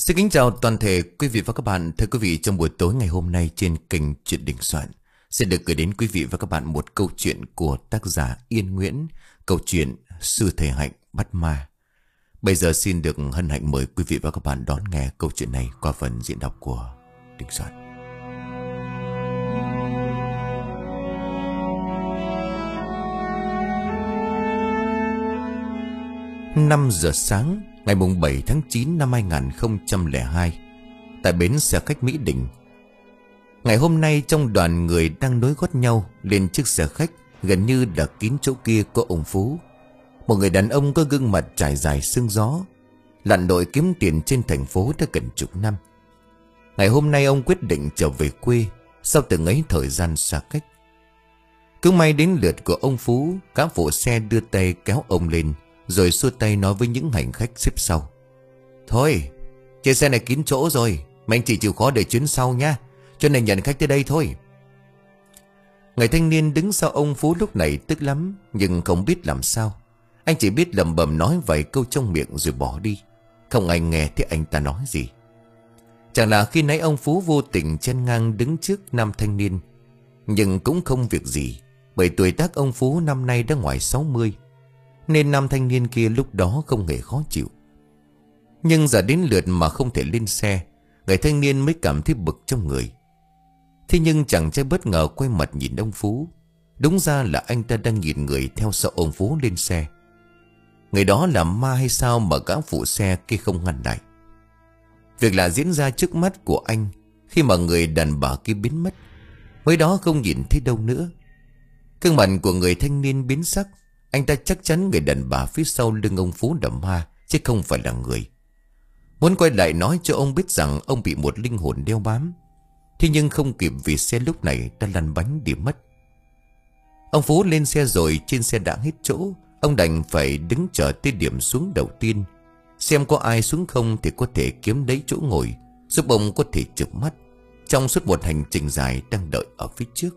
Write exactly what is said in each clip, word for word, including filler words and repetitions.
Xin kính chào toàn thể quý vị và các bạn. Thưa quý vị, trong buổi tối ngày hôm nay trên kênh Chuyện Đình Soạn sẽ được gửi đến quý vị và các bạn một câu chuyện của tác giả Yên Nguyễn, câu chuyện Sư Thầy Hạnh Bắt Ma. Bây giờ xin được hân hạnh mời quý vị và các bạn đón nghe câu chuyện này qua phần diễn đọc của Đình Soạn. Năm giờ sáng ngày mùng bảy tháng chín năm hai nghìn không trăm lẻ hai, tại bến xe khách Mỹ Đình. Ngày hôm nay trong đoàn người đang nối gót nhau lên chiếc xe khách gần như đã kín chỗ kia có ông Phú, một người đàn ông có gương mặt trải dài sương gió, lặn lội kiếm tiền trên thành phố đã gần chục năm. Ngày hôm nay ông quyết định trở về quê sau từng ấy thời gian xa cách. Cứ may đến lượt của ông Phú, các phụ xe đưa tay kéo ông lên, rồi xua tay nói với những hành khách xếp sau: "Thôi, trên xe này kín chỗ rồi, mà anh chỉ chịu khó để chuyến sau nha, cho nên nhận khách tới đây thôi." Người thanh niên đứng sau ông Phú lúc này tức lắm, nhưng không biết làm sao. Anh chỉ biết lẩm bẩm nói vài câu trong miệng rồi bỏ đi. Không ai nghe thấy anh ta nói gì. Chẳng là khi nãy ông Phú vô tình chen ngang đứng trước nam thanh niên, nhưng cũng không việc gì, bởi tuổi tác ông Phú năm nay đã ngoài sáu mươi, nên nam thanh niên kia lúc đó không hề khó chịu. Nhưng giờ đến lượt mà không thể lên xe, người thanh niên mới cảm thấy bực trong người. Thế nhưng chàng trai bất ngờ quay mặt nhìn ông Phú. Đúng ra là anh ta đang nhìn người theo sau ông Phú lên xe. Người đó là ma hay sao mà các phụ xe kia không ngăn lại. Việc lạ diễn ra trước mắt của anh khi mà người đàn bà kia biến mất. Mới đó không nhìn thấy đâu nữa. Gương mặt của người thanh niên biến sắc. Anh ta chắc chắn người đàn bà phía sau lưng ông Phú là ma, chứ không phải là người. Muốn quay lại nói cho ông biết rằng ông bị một linh hồn đeo bám. Thế nhưng không kịp, vì xe lúc này đã lăn bánh đi mất. Ông Phú lên xe rồi, trên xe đã hết chỗ. Ông đành phải đứng chờ tới điểm xuống đầu tiên, xem có ai xuống không thì có thể kiếm lấy chỗ ngồi, giúp ông có thể chợp mắt trong suốt một hành trình dài đang đợi ở phía trước.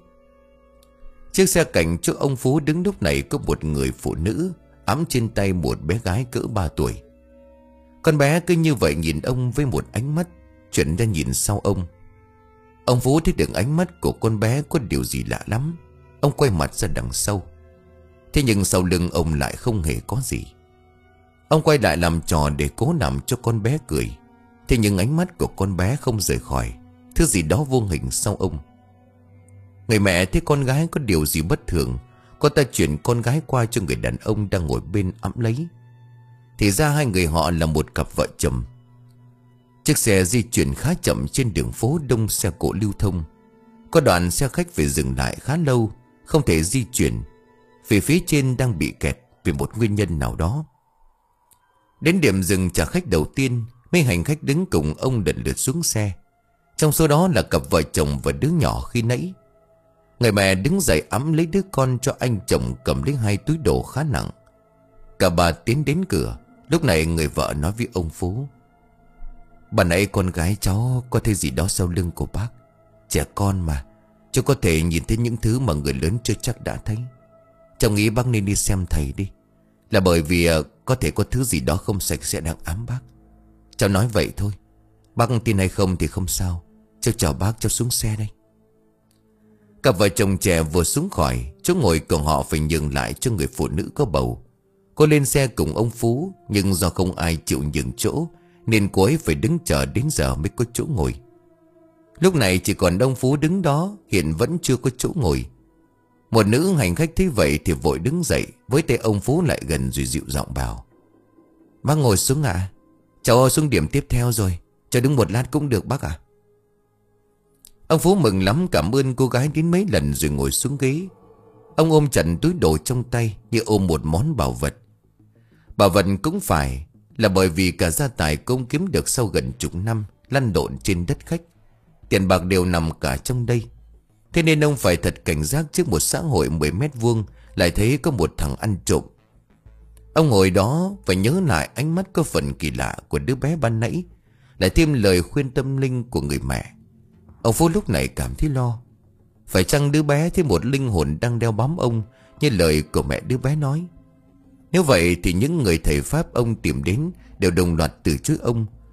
Chiếc xe cạnh chỗ ông Phú đứng lúc này có một người phụ nữ ẵm trên tay một bé gái cỡ ba tuổi. Con bé cứ như vậy nhìn ông với một ánh mắt, chuyển ra nhìn sau ông. Ông Phú thấy được ánh mắt của con bé có điều gì lạ lắm. Ông quay mặt ra đằng sau. Thế nhưng sau lưng ông lại không hề có gì. Ông quay lại làm trò để cố làm cho con bé cười. Thế nhưng ánh mắt của con bé không rời khỏi thứ gì đó vô hình sau ông. Người mẹ thấy con gái có điều gì bất thường, cô ta chuyển con gái qua cho người đàn ông đang ngồi bên ẵm lấy. Thì ra hai người họ là một cặp vợ chồng. Chiếc xe di chuyển khá chậm trên đường phố đông xe cộ lưu thông. Có đoạn xe khách phải dừng lại khá lâu, không thể di chuyển, vì phía trên đang bị kẹt vì một nguyên nhân nào đó. Đến điểm dừng trả khách đầu tiên, mấy hành khách đứng cùng ông lần lượt xuống xe. Trong số đó là cặp vợ chồng và đứa nhỏ khi nãy. Người mẹ đứng dậy ẵm lấy đứa con cho anh chồng cầm lấy hai túi đồ khá nặng. Cả bà tiến đến cửa. Lúc này người vợ nói với ông Phú: "Bà nãy con gái cháu có thấy gì đó sau lưng của bác. Trẻ con mà, cháu có thể nhìn thấy những thứ mà người lớn chưa chắc đã thấy. Cháu nghĩ bác nên đi xem thầy đi. Là bởi vì có thể có thứ gì đó không sạch sẽ đang ám bác. Cháu nói vậy thôi. Bác tin hay không thì không sao. Cháu chào bác, cháu xuống xe đây." Cặp vợ chồng trẻ vừa xuống khỏi, chỗ ngồi của họ phải nhường lại cho người phụ nữ có bầu. Cô lên xe cùng ông Phú, nhưng do không ai chịu nhường chỗ nên cô ấy phải đứng chờ đến giờ mới có chỗ ngồi. Lúc này chỉ còn ông Phú đứng đó, hiện vẫn chưa có chỗ ngồi. Một nữ hành khách thấy vậy thì vội đứng dậy, với tay ông Phú lại gần rồi dịu giọng bảo: "Bác ngồi xuống ạ. À? Cháu xuống điểm tiếp theo rồi, cháu đứng một lát cũng được bác ạ." À? Ông Phú mừng lắm, cảm ơn cô gái đến mấy lần rồi ngồi xuống ghế. Ông ôm chặt túi đồ trong tay như ôm một món bảo vật. Bảo vật cũng phải là bởi vì cả gia tài công kiếm được sau gần chục năm lăn lộn trên đất khách, tiền bạc đều nằm cả trong đây. Thế nên ông phải thật cảnh giác trước một xã hội mười mét vuông lại thấy có một thằng ăn trộm. Ông ngồi đó phải nhớ lại ánh mắt có phần kỳ lạ của đứa bé ban nãy, lại thêm lời khuyên tâm linh của người mẹ. Ông Phú lúc này cảm thấy lo. Phải chăng đứa bé thấy một linh hồn đang đeo bám ông như lời của mẹ đứa bé nói? Nếu vậy thì những người thầy pháp ông tìm đến đều đồng loạt từ chối ông,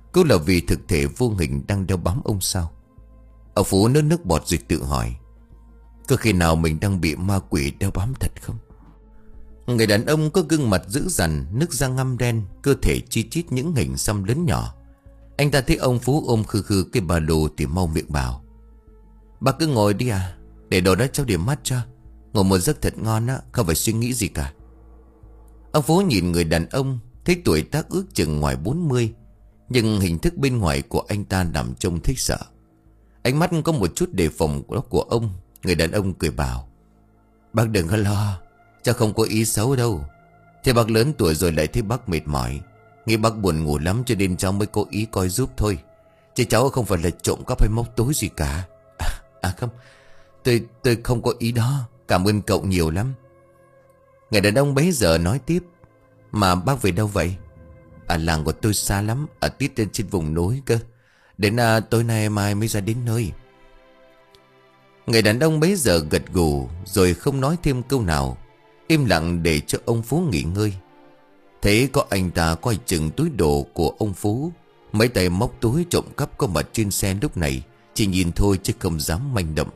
Có là vì thực thể vô hình đang đeo bám ông sao? Ông Phú nuốt nước bọt rồi tự hỏi, có khi nào mình đang bị ma quỷ đeo bám thật không? Người đàn ông có gương mặt dữ dằn, nước da ngăm đen, cơ thể chi chít những hình xăm lớn nhỏ. Anh ta thấy ông Phú ôm khư khư cái ba lô thì mau miệng bảo, bác cứ ngồi đi à, để đồ đó cháu điểm mắt cho. Ngủ một giấc thật ngon á, không phải suy nghĩ gì cả. Ông Phú nhìn người đàn ông, thấy tuổi tác ước chừng ngoài bốn mươi, nhưng hình thức bên ngoài của anh ta làm trông thích sợ. Ánh mắt có một chút đề phòng của, của ông. Người đàn ông cười bảo, bác đừng có lo, cháu không có ý xấu đâu. Thế bác lớn tuổi rồi lại thấy bác mệt mỏi, nghĩ bác buồn ngủ lắm cho nên cháu mới cố ý coi giúp thôi. Chứ cháu không phải là trộm cắp hay móc túi gì cả. À, à không, tôi tôi không có ý đó. Cảm ơn cậu nhiều lắm. Người đàn ông bấy giờ nói tiếp, mà bác về đâu vậy? À, làng của tôi xa lắm, ở tít trên trên vùng núi cơ. Đến à, tối nay mai mới ra đến nơi. Người đàn ông bấy giờ gật gù rồi không nói thêm câu nào, im lặng để cho ông Phú nghỉ ngơi. Thế có anh ta coi chừng túi đồ của ông Phú, mấy tay móc túi trộm cắp có mặt trên xe lúc này chỉ nhìn thôi chứ không dám manh động.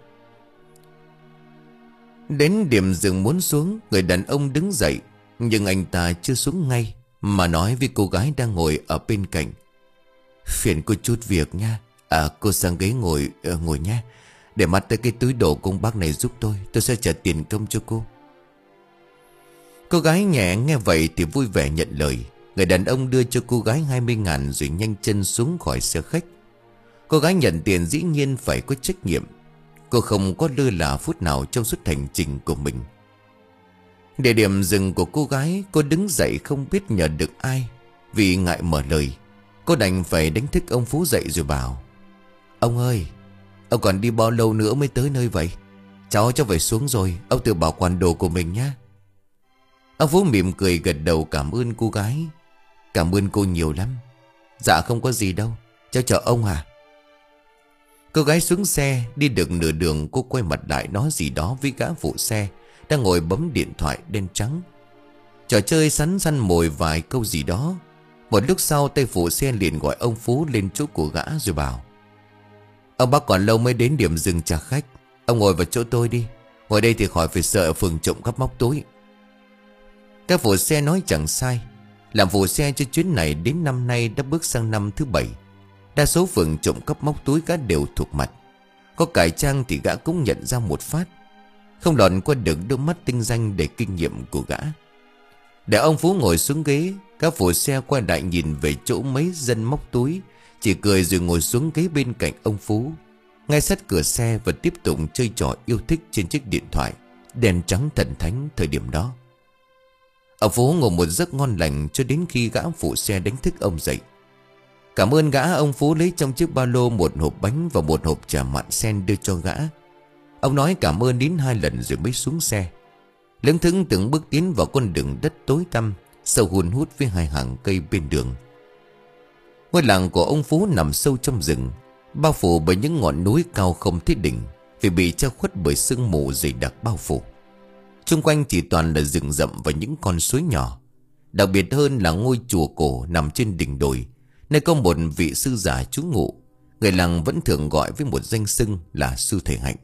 Đến điểm dừng muốn xuống, người đàn ông đứng dậy, nhưng anh ta chưa xuống ngay mà nói với cô gái đang ngồi ở bên cạnh, phiền cô chút việc nha. À, cô sang ghế ngồi uh, ngồi nha, để mắt tới cái túi đồ của bác này giúp tôi. Tôi sẽ trả tiền công cho cô. Cô gái nhẹ nghe vậy thì vui vẻ nhận lời. Người đàn ông đưa cho cô gái hai mươi ngàn rồi nhanh chân xuống khỏi xe khách. Cô gái nhận tiền dĩ nhiên phải có trách nhiệm. Cô không có lơ là phút nào trong suốt hành trình của mình. Địa điểm dừng của cô gái, cô đứng dậy không biết nhờ được ai. Vì ngại mở lời, cô đành phải đánh thức ông Phú dậy rồi bảo, ông ơi, ông còn đi bao lâu nữa mới tới nơi vậy? Cháu cháu phải xuống rồi, ông tự bảo quản đồ của mình nhé. Ông Phú mỉm cười gật đầu cảm ơn cô gái. Cảm ơn cô nhiều lắm. Dạ không có gì đâu, cháu chở ông à? Cô gái xuống xe, đi được nửa đường cô quay mặt lại nói gì đó với gã phụ xe đang ngồi bấm điện thoại đen trắng. Trò chơi sắn săn mồi vài câu gì đó. Một lúc sau tay phụ xe liền gọi ông Phú lên chỗ của gã rồi bảo, ông bác còn lâu mới đến điểm dừng trả khách. Ông ngồi vào chỗ tôi đi, ngồi đây thì khỏi phải sợ phường trộm cắp móc túi. Các phụ xe nói chẳng sai. Làm phụ xe cho chuyến này đến năm nay đã bước sang năm thứ bảy. Đa số phường trộm cắp móc túi gã đều thuộc mặt. Có cải trang thì gã cũng nhận ra một phát, không lọt qua được đôi mắt tinh danh để kinh nghiệm của gã. Để ông Phú ngồi xuống ghế, các phụ xe quay lại nhìn về chỗ mấy dân móc túi, chỉ cười rồi ngồi xuống ghế bên cạnh ông Phú, ngay sát cửa xe, và tiếp tục chơi trò yêu thích trên chiếc điện thoại đèn trắng thần thánh thời điểm đó. Ông Phú ngủ một giấc ngon lành cho đến khi gã phụ xe đánh thức ông dậy. Cảm ơn gã, ông Phú lấy trong chiếc ba lô một hộp bánh và một hộp trà mặn sen đưa cho gã. Ông nói cảm ơn đến hai lần rồi mới xuống xe, lững thững từng bước tiến vào con đường đất tối tăm sâu hun hút với hai hàng cây bên đường. Ngôi làng của ông Phú nằm sâu trong rừng, bao phủ bởi những ngọn núi cao không thấy đỉnh, vì bị che khuất bởi sương mù dày đặc bao phủ. Xung quanh chỉ toàn là rừng rậm và những con suối nhỏ. Đặc biệt hơn là ngôi chùa cổ nằm trên đỉnh đồi, nơi có một vị sư già trú ngụ. Người làng vẫn thường gọi với một danh xưng là sư thầy Hạnh.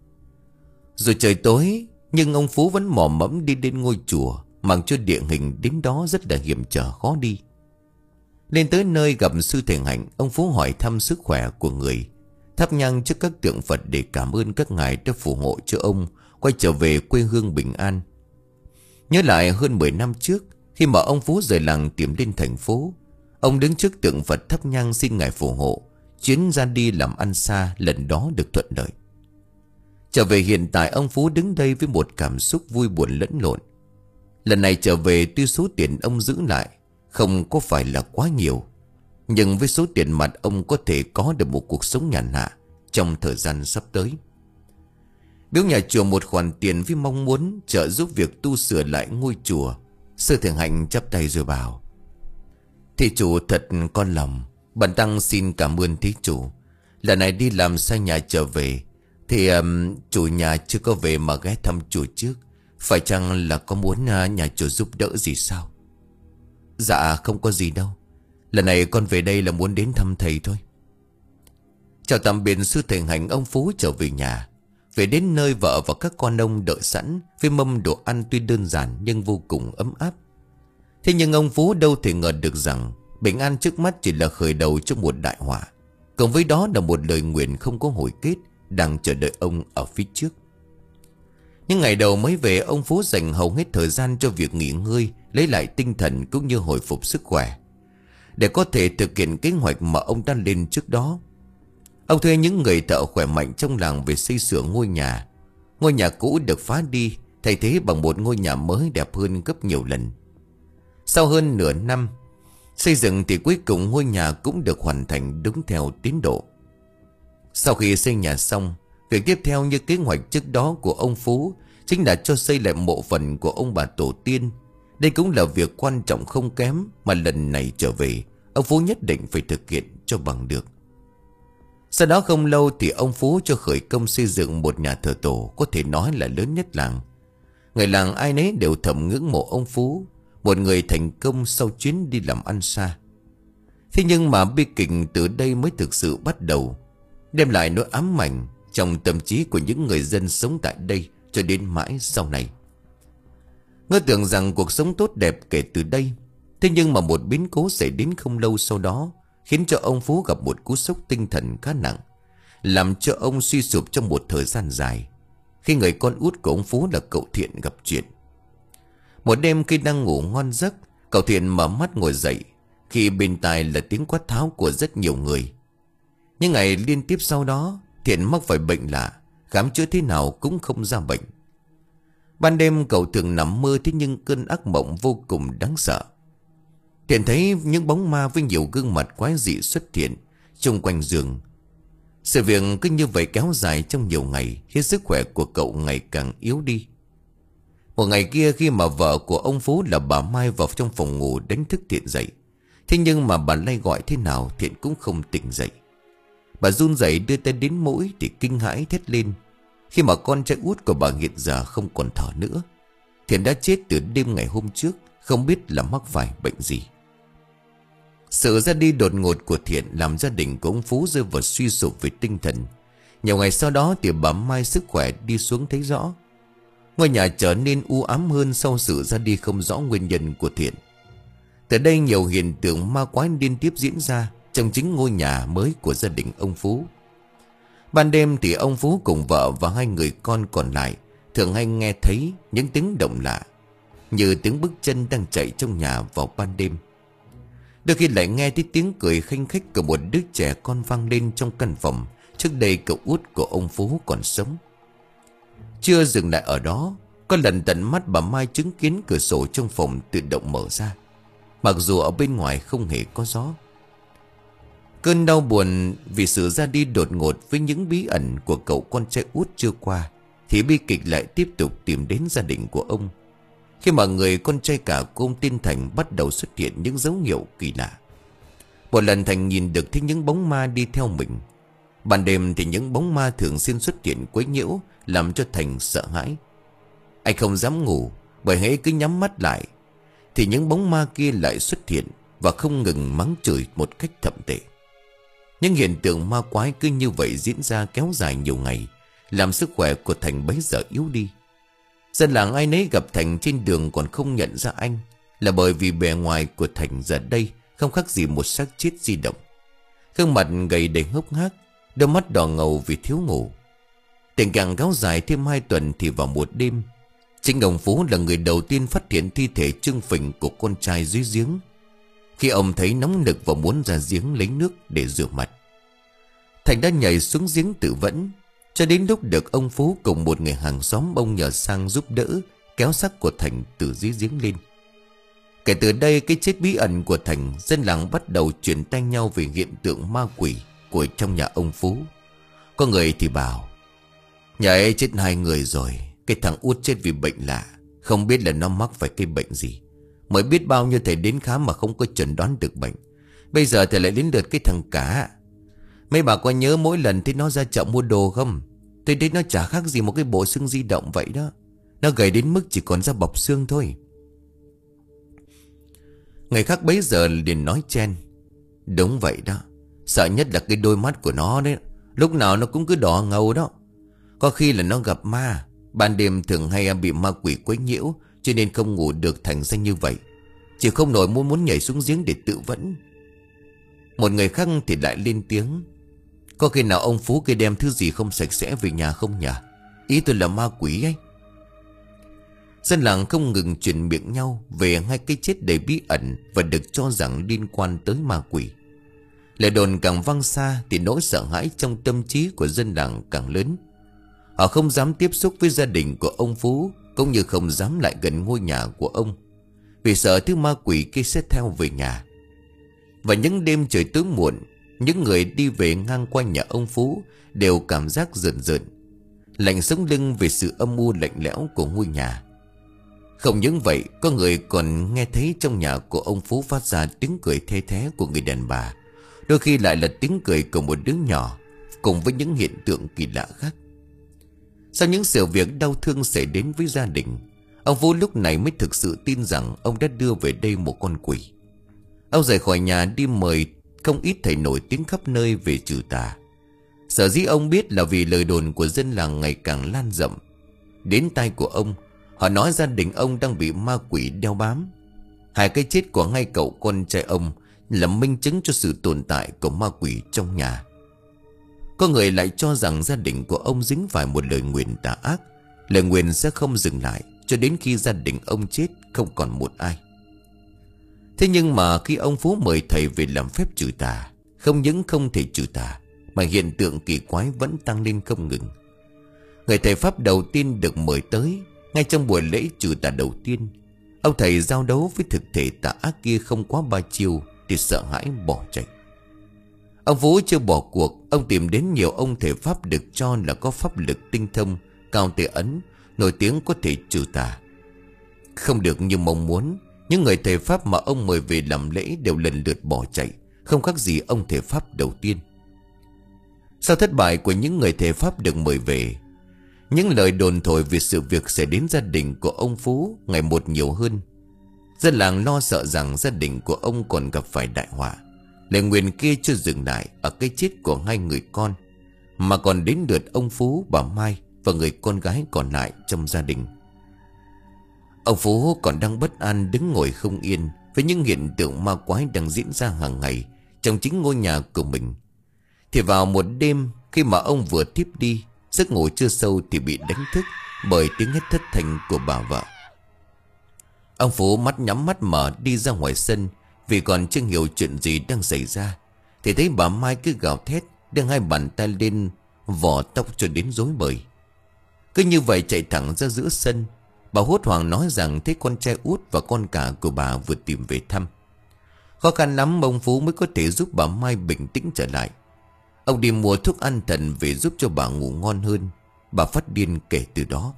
Rồi trời tối, nhưng ông Phú vẫn mò mẫm đi đến ngôi chùa, mặc cho địa hình đến đó rất là hiểm trở khó đi. Lên tới nơi gặp sư thầy Hạnh, ông Phú hỏi thăm sức khỏe của người, thắp nhang trước các tượng Phật để cảm ơn các ngài đã phù hộ cho ông quay trở về quê hương bình an. Nhớ lại hơn mười năm trước, khi mà ông Phú rời làng tìm lên thành phố, ông đứng trước tượng Phật thắp nhang xin ngài phù hộ chuyến ra đi làm ăn xa lần đó được thuận lợi. Trở về hiện tại, ông Phú đứng đây với một cảm xúc vui buồn lẫn lộn. Lần này trở về, tuy số tiền ông giữ lại không có phải là quá nhiều, nhưng với số tiền mặt ông có thể có được một cuộc sống nhàn hạ trong thời gian sắp tới. Biếu nhà chùa một khoản tiền với mong muốn trợ giúp việc tu sửa lại ngôi chùa. Sư thầy Hạnh chắp tay rồi bảo, thí chủ thật con lòng, bần tăng xin cảm ơn thí chủ. Lần này đi làm xa nhà trở về thì um, chủ nhà chưa có về mà ghé thăm chùa trước. Phải chăng là có muốn uh, nhà chùa giúp đỡ gì sao? Dạ không có gì đâu. Lần này con về đây là muốn đến thăm thầy thôi. Chào tạm biệt sư thầy Hạnh, ông Phú trở về nhà. Về đến nơi, vợ và các con ông đợi sẵn với mâm đồ ăn tuy đơn giản nhưng vô cùng ấm áp. Thế nhưng ông Phú đâu thể ngờ được rằng bình an trước mắt chỉ là khởi đầu cho một đại họa. Cộng với đó là một lời nguyện không có hồi kết đang chờ đợi ông ở phía trước. Những ngày đầu mới về, ông Phú dành hầu hết thời gian cho việc nghỉ ngơi, lấy lại tinh thần cũng như hồi phục sức khỏe, để có thể thực hiện kế hoạch mà ông đã lên trước đó. Ông thuê những người thợ khỏe mạnh trong làng về xây sửa ngôi nhà. Ngôi nhà cũ được phá đi, thay thế bằng một ngôi nhà mới đẹp hơn gấp nhiều lần. Sau hơn nửa năm xây dựng thì cuối cùng ngôi nhà cũng được hoàn thành đúng theo tiến độ. Sau khi xây nhà xong, việc tiếp theo như kế hoạch trước đó của ông Phú chính là cho xây lại mộ phần của ông bà tổ tiên. Đây cũng là việc quan trọng không kém mà lần này trở về ông Phú nhất định phải thực hiện cho bằng được. Sau đó không lâu thì ông Phú cho khởi công xây dựng một nhà thờ tổ có thể nói là lớn nhất làng. Người làng ai nấy đều thầm ngưỡng mộ ông Phú, một người thành công sau chuyến đi làm ăn xa. Thế nhưng mà bi kịch từ đây mới thực sự bắt đầu, đem lại nỗi ám ảnh trong tâm trí của những người dân sống tại đây cho đến mãi sau này. Ngỡ tưởng rằng cuộc sống tốt đẹp kể từ đây. Thế nhưng mà một biến cố xảy đến không lâu sau đó khiến cho ông Phú gặp một cú sốc tinh thần khá nặng, làm cho ông suy sụp trong một thời gian dài. Khi người con út của ông Phú là cậu Thiện gặp chuyện. Một đêm khi đang ngủ ngon giấc, cậu Thiện mở mắt ngồi dậy, khi bên tai là tiếng quát tháo của rất nhiều người. Những ngày liên tiếp sau đó, Thiện mắc phải bệnh lạ, khám chữa thế nào cũng không ra bệnh. Ban đêm cậu thường nằm mơ, thế nhưng cơn ác mộng vô cùng đáng sợ. Thiện thấy những bóng ma với nhiều gương mặt quái dị xuất hiện xung quanh giường. Sự việc cứ như vậy kéo dài trong nhiều ngày, khiến sức khỏe của cậu ngày càng yếu đi. Một ngày kia, khi mà vợ của ông Phú là bà Mai vào trong phòng ngủ đánh thức Thiện dậy, thế nhưng mà bà lay gọi thế nào Thiện cũng không tỉnh dậy. Bà run rẩy đưa tay đến mũi thì kinh hãi thét lên, khi mà con trai út của bà hiện giờ không còn thở nữa. Thiện đã chết từ đêm ngày hôm trước, không biết là mắc phải bệnh gì. Sự ra đi đột ngột của Thiện làm gia đình của ông Phú rơi vào suy sụp về tinh thần. Nhiều ngày sau đó thì bà Mai sức khỏe đi xuống thấy rõ. Ngôi nhà trở nên u ám hơn sau sự ra đi không rõ nguyên nhân của Thiện. Từ đây nhiều hiện tượng ma quái liên tiếp diễn ra trong chính ngôi nhà mới của gia đình ông Phú. Ban đêm thì ông Phú cùng vợ và hai người con còn lại thường hay nghe thấy những tiếng động lạ, như tiếng bước chân đang chạy trong nhà vào ban đêm. Đôi khi lại nghe thấy tiếng cười khanh khách của một đứa trẻ con vang lên trong căn phòng trước đây cậu út của ông Phú còn sống. Chưa dừng lại ở đó, có lần tận mắt bà Mai chứng kiến cửa sổ trong phòng tự động mở ra, mặc dù ở bên ngoài không hề có gió. Cơn đau buồn vì sự ra đi đột ngột với những bí ẩn của cậu con trai út chưa qua, thì bi kịch lại tiếp tục tìm đến gia đình của ông, khi mà người con trai cả của ông tên Thành bắt đầu xuất hiện những dấu hiệu kỳ lạ. Một lần Thành nhìn được thấy những bóng ma đi theo mình. Ban đêm thì những bóng ma thường xuyên xuất hiện quấy nhiễu, làm cho Thành sợ hãi. Anh không dám ngủ, bởi hễ cứ nhắm mắt lại thì những bóng ma kia lại xuất hiện và không ngừng mắng chửi một cách thậm tệ. Những hiện tượng ma quái cứ như vậy diễn ra kéo dài nhiều ngày, làm sức khỏe của Thành bấy giờ yếu đi. Dân làng ai nấy gặp Thành trên đường còn không nhận ra anh, là bởi vì bề ngoài của Thành giờ đây không khác gì một xác chết di động. Gương mặt gầy đầy hốc hác, đôi mắt đỏ ngầu vì thiếu ngủ. Tình trạng kéo dài thêm hai tuần thì vào một đêm, chính ông Phú là người đầu tiên phát hiện thi thể trưng phình của con trai dưới giếng. Khi ông thấy nóng nực và muốn ra giếng lấy nước để rửa mặt, Thành đã nhảy xuống giếng tự vẫn, cho đến lúc được ông Phú cùng một người hàng xóm ông nhờ sang giúp đỡ kéo xác của Thành từ dưới giếng lên. Kể từ đây, cái chết bí ẩn của Thành, dân làng bắt đầu chuyển tay nhau về hiện tượng ma quỷ của trong nhà ông Phú. Có người thì bảo nhà ấy chết hai người rồi, cái thằng út chết vì bệnh lạ, không biết là nó mắc phải cái bệnh gì. Mới biết bao nhiêu thầy đến khám mà không có chẩn đoán được bệnh, bây giờ thầy lại đến lượt cái thằng Cả. Mấy bà có nhớ mỗi lần thấy nó ra chợ mua đồ không? Tôi thấy nó chả khác gì một cái bộ xương di động vậy đó. Nó gầy đến mức chỉ còn da bọc xương thôi. Người khác bấy giờ liền nói chen: Đúng vậy đó. Sợ nhất là cái đôi mắt của nó đấy. Lúc nào nó cũng cứ đỏ ngầu đó. Có khi là nó gặp ma. Ban đêm thường hay bị ma quỷ quấy nhiễu, cho nên không ngủ được thành ra như vậy. Chỉ không nổi muốn muốn nhảy xuống giếng để tự vẫn. Một người khác thì lại lên tiếng. Có khi nào ông Phú kia đem thứ gì không sạch sẽ về nhà không nhỉ? Ý tôi là ma quỷ ấy. Dân làng không ngừng truyền miệng nhau về hai cái chết đầy bí ẩn và được cho rằng liên quan tới ma quỷ. Lời đồn càng vang xa thì nỗi sợ hãi trong tâm trí của dân làng càng lớn. Họ không dám tiếp xúc với gia đình của ông Phú, cũng như không dám lại gần ngôi nhà của ông, vì sợ thứ ma quỷ kia sẽ theo về nhà. Và những đêm trời tối muộn, những người đi về ngang qua nhà ông Phú đều cảm giác rợn rợn, lạnh sống lưng vì sự âm u lạnh lẽo của ngôi nhà. Không những vậy, có người còn nghe thấy trong nhà của ông Phú phát ra tiếng cười the thé của người đàn bà, đôi khi lại là tiếng cười của một đứa nhỏ, cùng với những hiện tượng kỳ lạ khác. Sau những sự việc đau thương xảy đến với gia đình, ông Phú lúc này mới thực sự tin rằng ông đã đưa về đây một con quỷ. Ông rời khỏi nhà đi mời không ít thầy nổi tiếng khắp nơi về trừ tà. Sở dĩ ông biết là vì lời đồn của dân làng ngày càng lan rộng. Đến tai của ông, họ nói gia đình ông đang bị ma quỷ đeo bám. Hai cái chết của ngay cậu con trai ông là minh chứng cho sự tồn tại của ma quỷ trong nhà. Có người lại cho rằng gia đình của ông dính phải một lời nguyền tà ác. Lời nguyền sẽ không dừng lại cho đến khi gia đình ông chết không còn một ai. Thế nhưng mà khi ông Phú mời thầy về làm phép trừ tà, không những không thể trừ tà, mà hiện tượng kỳ quái vẫn tăng lên không ngừng. Người thầy pháp đầu tiên được mời tới, ngay trong buổi lễ trừ tà đầu tiên, ông thầy giao đấu với thực thể tà ác kia không quá ba chiêu thì sợ hãi bỏ chạy. Ông Phú chưa bỏ cuộc, ông tìm đến nhiều ông thầy pháp được cho là có pháp lực tinh thông, cao tế ấn, nổi tiếng có thể trừ tà. Không được như mong muốn, những người thầy pháp mà ông mời về làm lễ đều lần lượt bỏ chạy, không khác gì ông thầy pháp đầu tiên. Sau thất bại của những người thầy pháp được mời về, những lời đồn thổi về sự việc xảy đến gia đình của ông Phú ngày một nhiều hơn. Dân làng lo sợ rằng gia đình của ông còn gặp phải đại họa. Lời nguyền kia chưa dừng lại ở cái chết của hai người con, mà còn đến lượt ông Phú, bà Mai và người con gái còn lại trong gia đình. Ông Phú còn đang bất an đứng ngồi không yên với những hiện tượng ma quái đang diễn ra hàng ngày trong chính ngôi nhà của mình. Thì vào một đêm, khi mà ông vừa thiếp đi, giấc ngủ chưa sâu thì bị đánh thức bởi tiếng hét thất thanh của bà vợ. Ông Phú mắt nhắm mắt mở đi ra ngoài sân, vì còn chưa hiểu chuyện gì đang xảy ra, thì thấy bà Mai cứ gào thét, đưa hai bàn tay lên vò tóc cho đến rối bời. Cứ như vậy chạy thẳng ra giữa sân. Bà hốt hoảng nói rằng thấy con trai út và con cả của bà vừa tìm về thăm. Khó khăn lắm ông Phú mới có thể giúp bà Mai bình tĩnh trở lại. Ông đi mua thuốc an thần về giúp cho bà ngủ ngon hơn. Bà phát điên kể từ đó.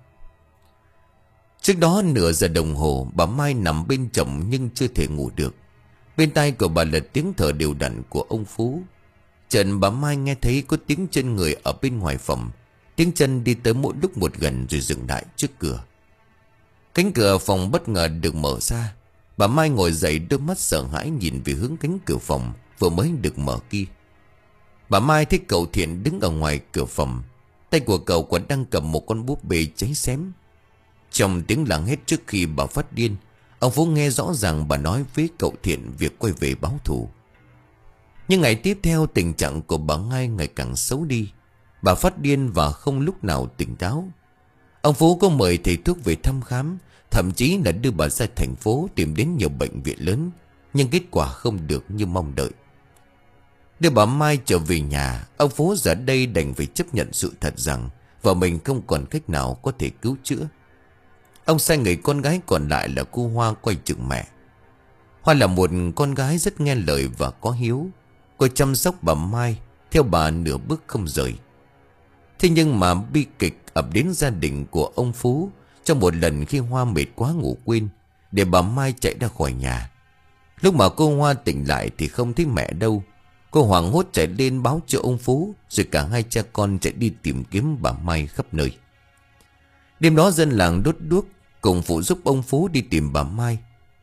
Trước đó nửa giờ đồng hồ, bà Mai nằm bên chồng nhưng chưa thể ngủ được. Bên tai của bà là tiếng thở đều đặn của ông Phú. Chợt bà Mai nghe thấy có tiếng chân người ở bên ngoài phòng. Tiếng chân đi tới mỗi lúc một gần rồi dừng lại trước cửa. Cánh cửa phòng bất ngờ được mở ra. Bà Mai ngồi dậy, đôi mắt sợ hãi nhìn về hướng cánh cửa phòng vừa mới được mở kia. Bà Mai thấy cậu Thiện đứng ở ngoài cửa phòng. Tay của cậu còn đang cầm một con búp bê cháy xém. Trong tiếng lặng hết trước khi bà phát điên, ông Phú nghe rõ ràng bà nói với cậu Thiện việc quay về báo thù. Nhưng ngày tiếp theo, tình trạng của bà Mai ngày càng xấu đi. Bà phát điên và không lúc nào tỉnh táo. Ông Phú có mời thầy thuốc về thăm khám, thậm chí là đưa bà ra thành phố tìm đến nhiều bệnh viện lớn, nhưng kết quả không được như mong đợi. Đưa bà Mai trở về nhà, ông Phú giờ đây đành phải chấp nhận sự thật rằng vợ mình không còn cách nào có thể cứu chữa. Ông sai người con gái còn lại là cô Hoa quay chừng mẹ. Hoa là một con gái rất nghe lời và có hiếu. Cô chăm sóc bà Mai, theo bà nửa bước không rời. Thế nhưng mà bi kịch ập đến gia đình của ông Phú trong một lần khi Hoa mệt quá ngủ quên, để bà Mai chạy ra khỏi nhà. Lúc mà cô Hoa tỉnh lại thì không thấy mẹ đâu. Cô hoảng hốt chạy lên báo cho ông Phú, rồi cả hai cha con chạy đi tìm kiếm bà Mai khắp nơi. Đêm đó dân làng đốt đuốc cùng phụ giúp ông Phú đi tìm bà Mai.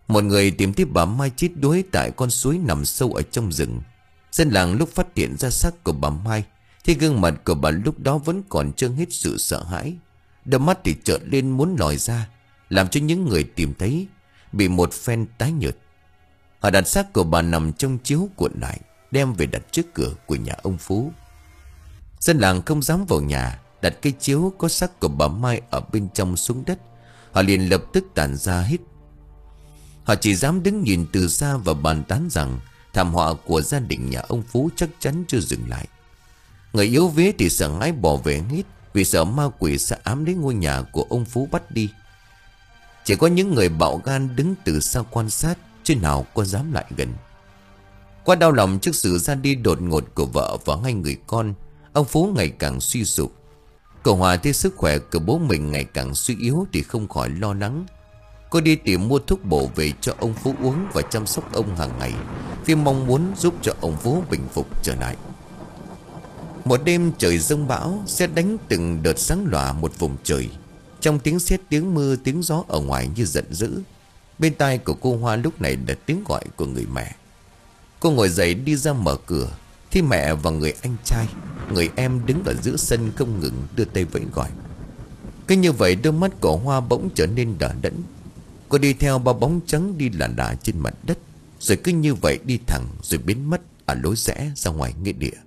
Một người tìm thấy bà Mai chết đuối tại con suối nằm sâu ở trong rừng. Dân làng lúc phát hiện ra xác của bà Mai thì gương mặt của bà lúc đó vẫn còn trương hết sự sợ hãi. Đôi mắt thì trợn lên muốn lòi ra, làm cho những người tìm thấy bị một phen tái nhợt. Họ đặt xác của bà nằm trong chiếu cuộn lại, đem về đặt trước cửa của nhà ông Phú. Dân làng không dám vào nhà, đặt cái chiếu có xác của bà Mai ở bên trong xuống đất. Họ liền lập tức tản ra hết. Họ chỉ dám đứng nhìn từ xa và bàn tán rằng thảm họa của gia đình nhà ông Phú chắc chắn chưa dừng lại. Người yếu vía thì sợ hãi bỏ về hết, vì sợ ma quỷ sẽ ám lấy ngôi nhà của ông Phú bắt đi. Chỉ có những người bạo gan đứng từ xa quan sát, chứ nào có dám lại gần. Quá đau lòng trước sự ra đi đột ngột của vợ và hai người con, ông Phú ngày càng suy sụp. Cậu Hòa thấy sức khỏe của bố mình ngày càng suy yếu thì không khỏi lo lắng. Cô đi tìm mua thuốc bổ về cho ông Phú uống và chăm sóc ông hàng ngày, vì mong muốn giúp cho ông Phú bình phục trở lại. Một đêm trời giông bão, sét đánh từng đợt sáng lòa một vùng trời. Trong tiếng sét, tiếng mưa, tiếng gió ở ngoài như giận dữ. Bên tai của cô Hoa lúc này là tiếng gọi của người mẹ. Cô ngồi dậy đi ra mở cửa, thì mẹ và người anh trai, người em đứng ở giữa sân không ngừng đưa tay vẫy gọi. Cứ như vậy đôi mắt của Hoa bỗng trở nên đờ đẫn. Cô đi theo ba bóng trắng đi lả đả trên mặt đất, rồi cứ như vậy đi thẳng rồi biến mất ở lối rẽ ra ngoài nghĩa địa.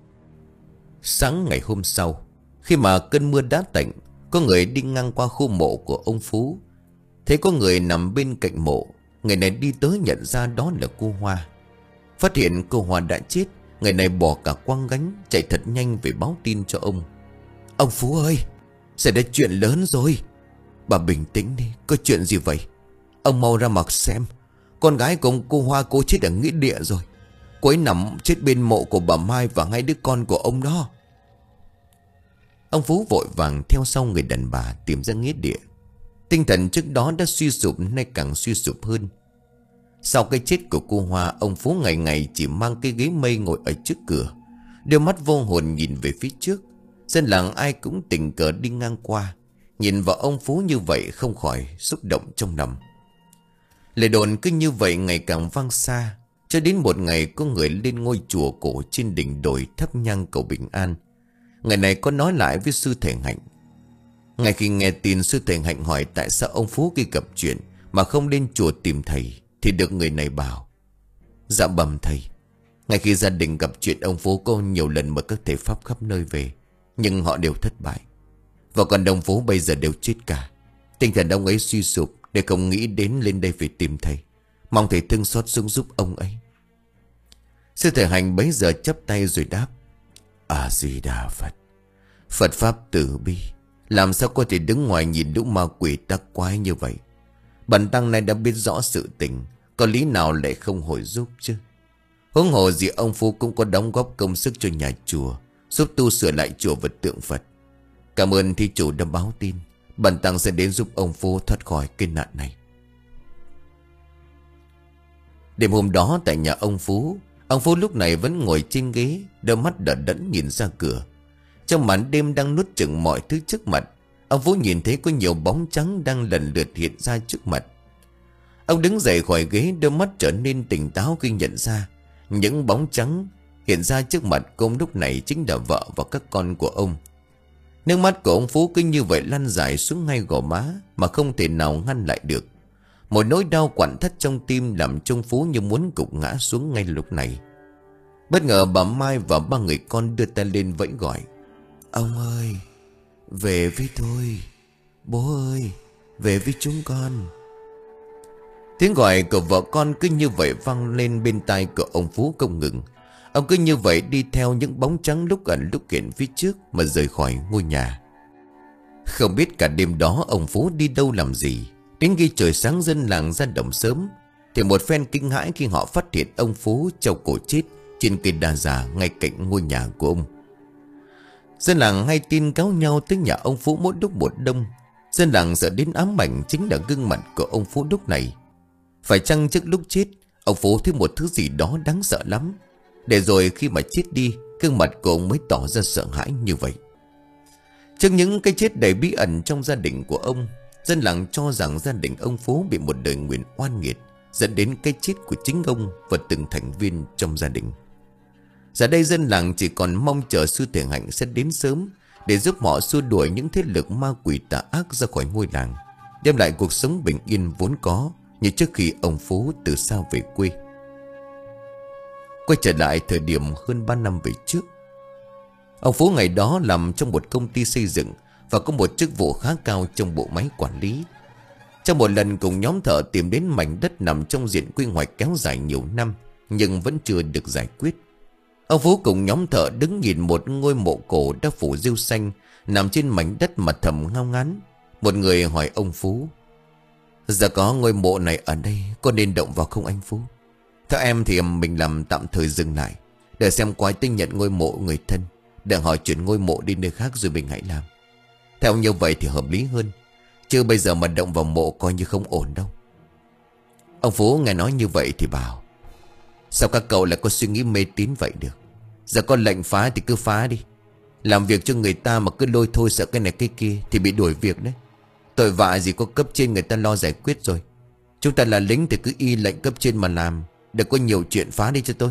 Sáng ngày hôm sau, khi mà cơn mưa đã tạnh, có người đi ngang qua khu mộ của ông Phú. Thấy có người nằm bên cạnh mộ, người này đi tới nhận ra đó là cô Hoa. Phát hiện cô Hoa đã chết, người này bỏ cả quang gánh chạy thật nhanh về báo tin cho ông. Ông Phú ơi, xảy ra chuyện lớn rồi. Bà bình tĩnh đi, có chuyện gì vậy? Ông mau ra mặt xem. Con gái của ông cô Hoa cô chết ở nghĩa địa rồi. Cô ấy nằm chết bên mộ của bà Mai và hai đứa con của ông đó. Ông Phú vội vàng theo sau người đàn bà tìm ra nghĩa địa. Tinh thần trước đó đã suy sụp nay càng suy sụp hơn. Sau cái chết của cô Hoa, ông Phú ngày ngày chỉ mang cái ghế mây ngồi ở trước cửa, đôi mắt vô hồn nhìn về phía trước. Dân làng ai cũng tình cờ đi ngang qua, nhìn vào ông Phú như vậy không khỏi xúc động trong lòng. Lời đồn cứ như vậy ngày càng vang xa, cho đến một ngày có người lên ngôi chùa cổ trên đỉnh đồi thắp nhang cầu bình an. Ngày này có nói lại với sư thầy Hạnh. Ngay khi nghe tin, sư thầy Hạnh hỏi tại sao ông Phú khi gặp chuyện mà không lên chùa tìm thầy, thì được người này bảo: dạ bẩm thầy, ngay khi gia đình gặp chuyện, ông Phú có nhiều lần mời các thầy pháp khắp nơi về, nhưng họ đều thất bại. Và còn đồng Phú bây giờ đều chết cả. Tinh thần ông ấy suy sụp để không nghĩ đến lên đây phải tìm thầy. Mong thầy thương xót xuống giúp ông ấy. Sư thầy Hành bấy giờ chắp tay rồi đáp: A Di Đà Phật. Phật pháp từ bi, làm sao có thể đứng ngoài nhìn lũ ma quỷ tắc quái như vậy. Bần tăng này đã biết rõ sự tình, có lý nào lại không hồi giúp chứ. Huống hồ gì ông Phú cũng có đóng góp công sức cho nhà chùa, giúp tu sửa lại chùa vật tượng Phật. Cảm ơn thí chủ đã báo tin, bần tăng sẽ đến giúp ông Phú thoát khỏi cái nạn này. Đêm hôm đó tại nhà ông Phú, ông Phú lúc này vẫn ngồi trên ghế, đôi mắt đờ đẫn nhìn ra cửa. Trong màn đêm đang nuốt chửng mọi thứ trước mặt, ông Phú nhìn thấy có nhiều bóng trắng đang lần lượt hiện ra trước mặt. Ông đứng dậy khỏi ghế, đôi mắt trở nên tỉnh táo khi nhận ra những bóng trắng hiện ra trước mặt của ông lúc này chính là vợ và các con của ông. Nước mắt của ông Phú cứ như vậy lăn dài xuống ngay gò má mà không thể nào ngăn lại được. Một nỗi đau quặn thắt trong tim làm cho ông Phú như muốn gục ngã xuống ngay lúc này. Bất ngờ bà Mai và ba người con đưa tay lên vẫy gọi: Ông ơi, về với tôi. Bố ơi, về với chúng con. Tiếng gọi của vợ con cứ như vậy vang lên bên tai của ông Phú không ngừng. Ông cứ như vậy đi theo những bóng trắng lúc ẩn lúc hiện phía trước mà rời khỏi ngôi nhà. Không biết cả đêm đó ông Phú đi đâu làm gì. Đến khi trời sáng dân làng ra đồng sớm thì một phen kinh hãi khi họ phát hiện ông Phú treo cổ chết trên cây đa già ngay cạnh ngôi nhà của ông. Dân làng hay tin cáo nhau tới nhà ông Phú mỗi lúc một đông. Dân làng sợ đến ám ảnh chính là gương mặt của ông Phú lúc này. Phải chăng trước lúc chết ông Phú thấy một thứ gì đó đáng sợ lắm, để rồi khi mà chết đi, gương mặt của ông mới tỏ ra sợ hãi như vậy. Trước những cái chết đầy bí ẩn trong gia đình của ông, dân làng cho rằng gia đình ông Phú bị một đời nguyền oan nghiệt, dẫn đến cái chết của chính ông và từng thành viên trong gia đình. Giờ đây dân làng chỉ còn mong chờ sư thể hạnh sẽ đến sớm để giúp họ xua đuổi những thế lực ma quỷ tà ác ra khỏi ngôi làng, đem lại cuộc sống bình yên vốn có như trước khi ông Phú từ xa về quê. Quay trở lại thời điểm hơn ba năm về trước, ông Phú ngày đó làm trong một công ty xây dựng và có một chức vụ khá cao trong bộ máy quản lý. Trong một lần cùng nhóm thợ tìm đến mảnh đất nằm trong diện quy hoạch kéo dài nhiều năm nhưng vẫn chưa được giải quyết, ông Phú cùng nhóm thợ đứng nhìn một ngôi mộ cổ đã phủ rêu xanh nằm trên mảnh đất mà thầm ngao ngán. Một người hỏi ông Phú: "Giờ có ngôi mộ này ở đây, có nên động vào không anh Phú?" "Theo em thì mình làm tạm thời dừng lại, để xem quái tinh nhận ngôi mộ người thân, để hỏi chuyển ngôi mộ đi nơi khác rồi mình hãy làm. Theo như vậy thì hợp lý hơn, chứ bây giờ mà động vào mộ coi như không ổn đâu." Ông Phú nghe nói như vậy thì bảo: "Sao các cậu lại có suy nghĩ mê tín vậy được? Giờ có lệnh phá thì cứ phá đi. Làm việc cho người ta mà cứ lôi thôi sợ cái này cái kia thì bị đuổi việc đấy. Tội vạ gì có cấp trên người ta lo giải quyết rồi. Chúng ta là lính thì cứ y lệnh cấp trên mà làm, đừng có nhiều chuyện, phá đi cho tôi."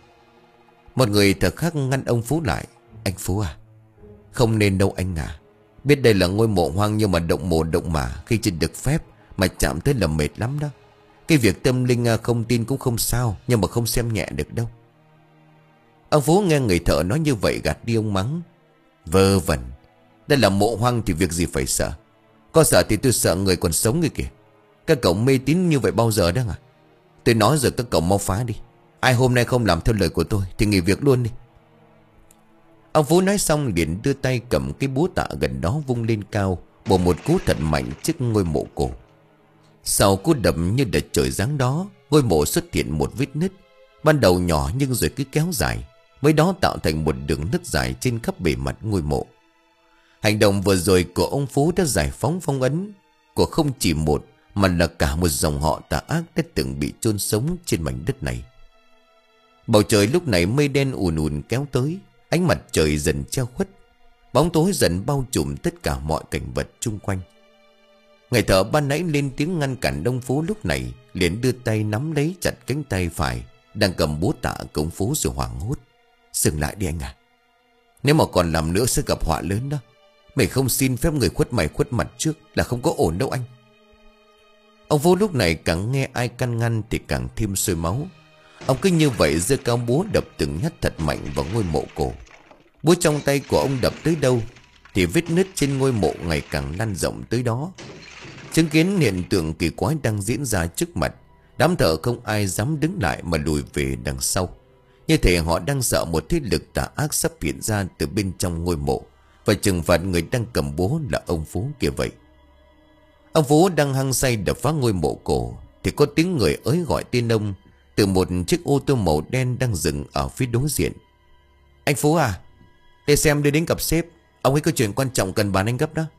Một người thợ khác ngăn ông Phú lại: "Anh Phú à, không nên đâu anh à. Biết đây là ngôi mộ hoang nhưng mà động mồ động mả khi chưa được phép mà chạm tới là mệt lắm đó. Cái việc tâm linh không tin cũng không sao, nhưng mà không xem nhẹ được đâu." Ông Phú nghe người thợ nói như vậy gạt đi ông mắng: "Vơ vẩn, đây là mộ hoang thì việc gì phải sợ. Có sợ thì tôi sợ người còn sống người kìa. Các cậu mê tín như vậy bao giờ đó à? Tôi nói rồi, các cậu mau phá đi. Ai hôm nay không làm theo lời của tôi thì nghỉ việc luôn đi." Ông Phú nói xong liền đưa tay cầm cái búa tạ gần đó vung lên cao, bổ một cú thật mạnh trước ngôi mộ cổ. Sau cú đập như đợt trời giáng đó, ngôi mộ xuất hiện một vết nứt, ban đầu nhỏ nhưng rồi cứ kéo dài, mới đó tạo thành một đường nứt dài trên khắp bề mặt ngôi mộ. Hành động vừa rồi của ông Phú đã giải phóng phong ấn của không chỉ một mà là cả một dòng họ tà ác đã từng bị chôn sống trên mảnh đất này. Bầu trời lúc này mây đen ùn ùn kéo tới, ánh mặt trời dần che khuất, bóng tối dần bao trùm tất cả mọi cảnh vật chung quanh. Người thợ ban nãy lên tiếng ngăn cản ông Phú lúc này liền đưa tay nắm lấy chặt cánh tay phải đang cầm búa tạ của ông Phú rồi hoảng hốt: "Dừng lại đi anh à. Nếu mà còn làm nữa sẽ gặp họa lớn đó. Mày không xin phép người khuất mày khuất mặt trước là không có ổn đâu anh." Ông Phú lúc này càng nghe ai can ngăn thì càng thêm sôi máu. Ông cứ như vậy giơ cao búa đập từng nhát thật mạnh vào ngôi mộ cổ. Búa trong tay của ông đập tới đâu thì vết nứt trên ngôi mộ ngày càng lan rộng tới đó. Chứng kiến hiện tượng kỳ quái đang diễn ra trước mặt, đám thợ không ai dám đứng lại mà lùi về đằng sau, như thể họ đang sợ một thế lực tà ác sắp hiện ra từ bên trong ngôi mộ và trừng phạt người đang cầm búa là ông Phú kia vậy. Ông Phú đang hăng say đập phá ngôi mộ cổ thì có tiếng người ới gọi tên ông từ một chiếc ô tô màu đen đang dừng ở phía đối diện: "Anh Phú à, để xem đưa đến gặp sếp, ông ấy có chuyện quan trọng cần bàn anh gấp đó."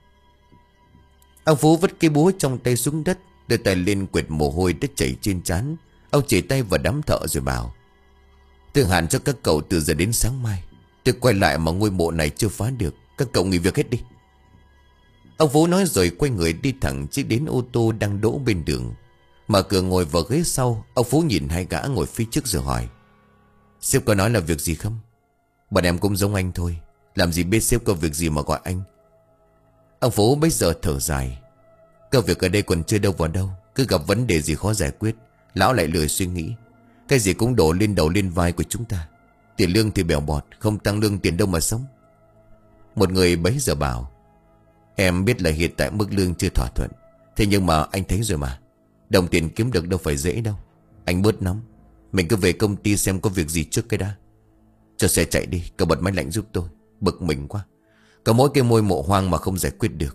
Ông Phú vứt cái búa trong tay xuống đất, đưa tay lên quệt mồ hôi đất chảy trên trán. Ông chỉ tay vào đám thợ rồi bảo: "Tôi hạn cho các cậu từ giờ đến sáng mai. Tôi quay lại mà ngôi mộ này chưa phá được, các cậu nghỉ việc hết đi." Ông Phú nói rồi quay người đi thẳng chiếc đến ô tô đang đỗ bên đường. Mở cửa ngồi vào ghế sau, ông Phú nhìn hai gã ngồi phía trước rồi hỏi: "Sếp có nói là việc gì không?" "Bọn em cũng giống anh thôi, làm gì biết sếp có việc gì mà gọi anh." Ông Phú bây giờ thở dài: "Công việc ở đây còn chưa đâu vào đâu, cứ gặp vấn đề gì khó giải quyết, lão lại lười suy nghĩ. Cái gì cũng đổ lên đầu lên vai của chúng ta. Tiền lương thì bèo bọt, không tăng lương tiền đâu mà sống." Một người bấy giờ bảo: "Em biết là hiện tại mức lương chưa thỏa thuận, thế nhưng mà anh thấy rồi mà, đồng tiền kiếm được đâu phải dễ đâu. Anh bớt nóng, mình cứ về công ty xem có việc gì trước cái đã. Cho xe chạy đi, cậu bật máy lạnh giúp tôi, bực mình quá. Có mỗi cái môi mộ hoang mà không giải quyết được."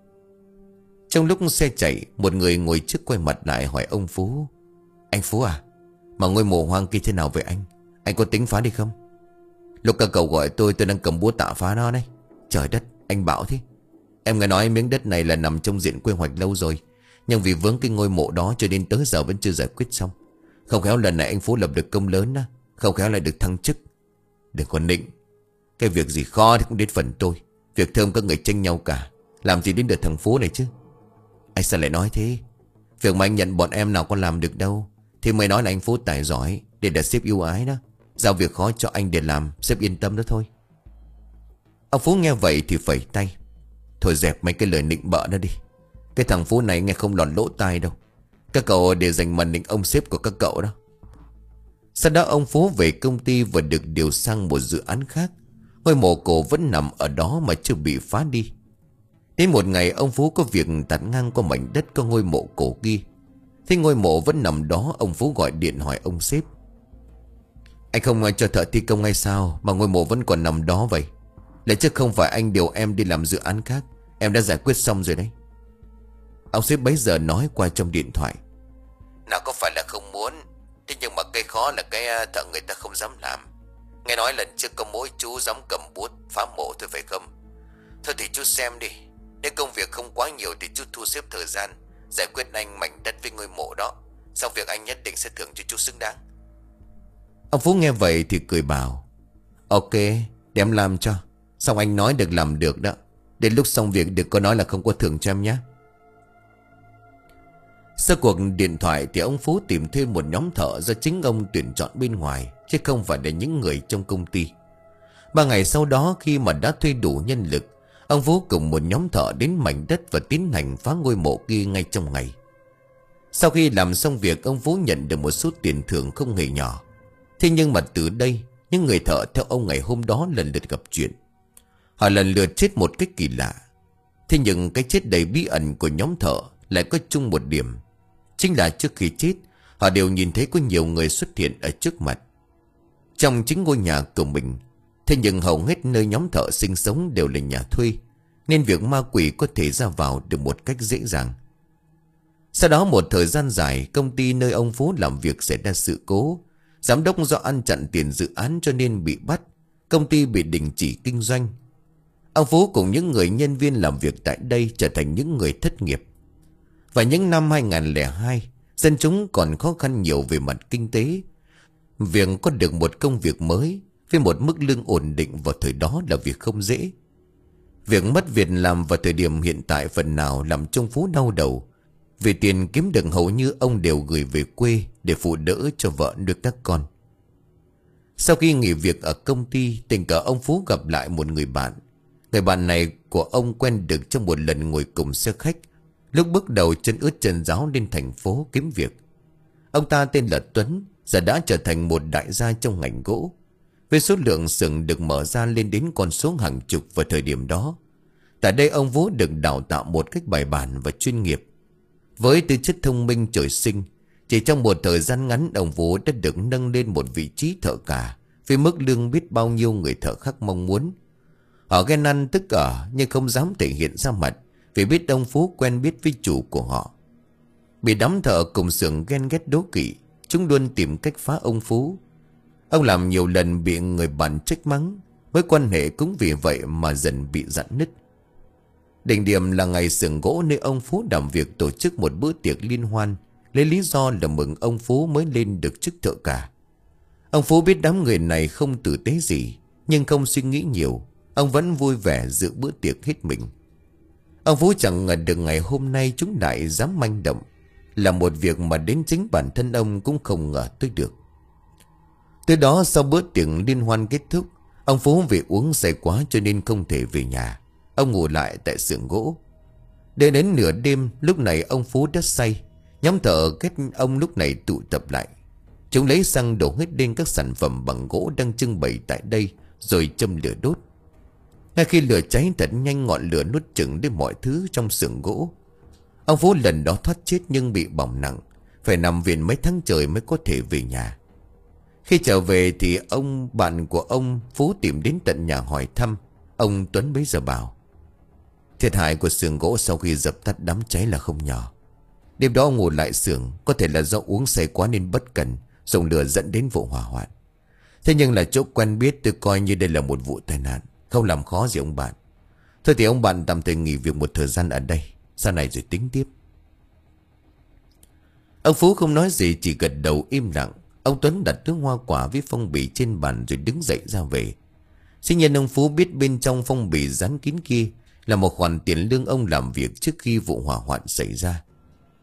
Trong lúc xe chạy, một người ngồi trước quay mặt lại hỏi ông Phú: "Anh Phú à, mà ngôi mộ hoang kia thế nào vậy anh? Anh có tính phá đi không?" "Lúc các cậu gọi tôi tôi đang cầm búa tạ phá nó đấy." "Trời đất, anh bảo thế. Em nghe nói miếng đất này là nằm trong diện quy hoạch lâu rồi, nhưng vì vướng cái ngôi mộ đó cho đến tới giờ vẫn chưa giải quyết xong. Không khéo lần này anh Phú lập được công lớn đó, không khéo lại được thăng chức. Đừng có nịnh, cái việc gì khó thì cũng đến phần tôi. Việc thơm các người tranh nhau cả, làm gì đến được thằng Phú này chứ." "Anh sao lại nói thế? Việc mà anh nhận bọn em nào có làm được đâu. Thì mày nói là anh Phú tài giỏi để đặt sếp yêu ái đó. Giao việc khó cho anh để làm, sếp yên tâm đó thôi. Ông Phú nghe vậy thì phẩy tay. Thôi dẹp mấy cái lời nịnh bợ đó đi. Cái thằng Phú này nghe không lọt lỗ tai đâu. Các cậu để dành màn nịnh ông sếp của các cậu đó. Sau đó ông Phú về công ty và được điều sang một dự án khác. Ngôi mộ cổ vẫn nằm ở đó mà chưa bị phá đi. Đến một ngày ông Phú có việc tạt ngang qua mảnh đất có ngôi mộ cổ kia. Thế ngôi mộ vẫn nằm đó, ông Phú gọi điện hỏi ông sếp. Anh không cho thợ thi công hay sao mà ngôi mộ vẫn còn nằm đó vậy? Lại chứ không phải anh điều em đi làm dự án khác. Em đã giải quyết xong rồi đấy. Ông sếp bấy giờ nói qua trong điện thoại. Nào có phải là không muốn. Thế nhưng mà cái khó là cái thợ người ta không dám làm. Nghe nói lần trước có mỗi chú dám cầm bút phá mộ thôi phải không? Thôi thì chú xem đi. Nếu công việc không quá nhiều thì chú thu xếp thời gian giải quyết anh mảnh đất với ngôi mộ đó. Xong việc anh nhất định sẽ thưởng cho chú xứng đáng. Ông Phú nghe vậy thì cười bảo. Ok, để em làm cho. Xong anh nói được làm được đó. Đến lúc xong việc đừng có nói là không có thưởng cho em nhé. Sau cuộc điện thoại thì ông Phú tìm thêm một nhóm thợ do chính ông tuyển chọn bên ngoài, chứ không phải là những người trong công ty. Ba ngày sau đó khi mà đã thuê đủ nhân lực, ông Phú cùng một nhóm thợ đến mảnh đất và tiến hành phá ngôi mộ kia ngay trong ngày. Sau khi làm xong việc, ông Phú nhận được một số tiền thưởng không hề nhỏ. Thế nhưng mà từ đây, những người thợ theo ông ngày hôm đó lần lượt gặp chuyện. Họ lần lượt chết một cách kỳ lạ. Thế nhưng cái chết đầy bí ẩn của nhóm thợ lại có chung một điểm. Chính là trước khi chết, họ đều nhìn thấy có nhiều người xuất hiện ở trước mặt, trong chính ngôi nhà của mình. Thế nhưng hầu hết nơi nhóm thợ sinh sống đều là nhà thuê, nên việc ma quỷ có thể ra vào được một cách dễ dàng. Sau đó một thời gian dài, công ty nơi ông Phú làm việc xảy ra sự cố. Giám đốc do ăn chặn tiền dự án cho nên bị bắt. Công ty bị đình chỉ kinh doanh. Ông Phú cùng những người nhân viên làm việc tại đây trở thành những người thất nghiệp. Và những năm hai không không hai, dân chúng còn khó khăn nhiều về mặt kinh tế. Việc có được một công việc mới với một mức lương ổn định vào thời đó là việc không dễ. Việc mất việc làm vào thời điểm hiện tại phần nào làm cho ông Phú đau đầu. Vì tiền kiếm được hầu như ông đều gửi về quê để phụ đỡ cho vợ nuôi các con. Sau khi nghỉ việc ở công ty, tình cờ ông Phú gặp lại một người bạn. Người bạn này của ông quen được trong một lần ngồi cùng xe khách. Lúc bước đầu chân ướt chân ráo lên thành phố kiếm việc. Ông ta tên là Tuấn, giờ đã trở thành một đại gia trong ngành gỗ. Với số lượng xưởng được mở ra lên đến con số hàng chục vào thời điểm đó. Tại đây ông Phú được đào tạo một cách bài bản và chuyên nghiệp. Với tư chất thông minh trời sinh, chỉ trong một thời gian ngắn ông Phú đã được nâng lên một vị trí thợ cả, với mức lương biết bao nhiêu người thợ khác mong muốn. Họ ghen ăn tức ở nhưng không dám thể hiện ra mặt, vì biết ông Phú quen biết với chủ của họ. Bị đám thợ cùng xưởng ghen ghét đố kỵ, chúng luôn tìm cách phá ông Phú. Ông làm nhiều lần bị người bạn trách mắng, mối quan hệ cũng vì vậy mà dần bị rạn nứt. Đỉnh điểm là ngày xưởng gỗ nơi ông Phú làm việc tổ chức một bữa tiệc liên hoan, lấy lý do là mừng ông Phú mới lên được chức thợ cả. Ông Phú biết đám người này không tử tế gì, nhưng không suy nghĩ nhiều, ông vẫn vui vẻ dự bữa tiệc hết mình. Ông Phú chẳng ngờ được ngày hôm nay chúng lại dám manh động, là một việc mà đến chính bản thân ông cũng không ngờ tới được. Từ đó sau bữa tiệc liên hoan kết thúc, ông Phú vì uống say quá cho nên không thể về nhà. Ông ngủ lại tại xưởng gỗ. Đến đến nửa đêm, lúc này ông Phú đã say. Nhóm thợ kết ông lúc này tụ tập lại. Chúng lấy xăng đổ hết lên các sản phẩm bằng gỗ đang trưng bày tại đây, rồi châm lửa đốt. Ngay khi lửa cháy thật nhanh, ngọn lửa nuốt chửng đến mọi thứ trong xưởng gỗ. Ông Phú lần đó thoát chết nhưng bị bỏng nặng, phải nằm viện mấy tháng trời mới có thể về nhà. Khi trở về thì ông bạn của ông Phú tìm đến tận nhà hỏi thăm. Ông Tuấn bấy giờ bảo: thiệt hại của xưởng gỗ sau khi dập tắt đám cháy là không nhỏ. Đêm đó ông ngủ lại xưởng, có thể là do uống say quá nên bất cẩn, dùng lửa dẫn đến vụ hỏa hoạn. Thế nhưng là chỗ quen biết, tôi coi như đây là một vụ tai nạn, không làm khó gì ông bạn. Thôi thì ông bạn tạm thời nghỉ việc một thời gian ở đây, sau này rồi tính tiếp. Ông Phú không nói gì, chỉ gật đầu im lặng. Ông Tuấn đặt nước hoa quả với phong bì trên bàn rồi đứng dậy ra về. Dĩ nhiên ông Phú biết bên trong phong bì dán kín kia là một khoản tiền lương ông làm việc trước khi vụ hỏa hoạn xảy ra.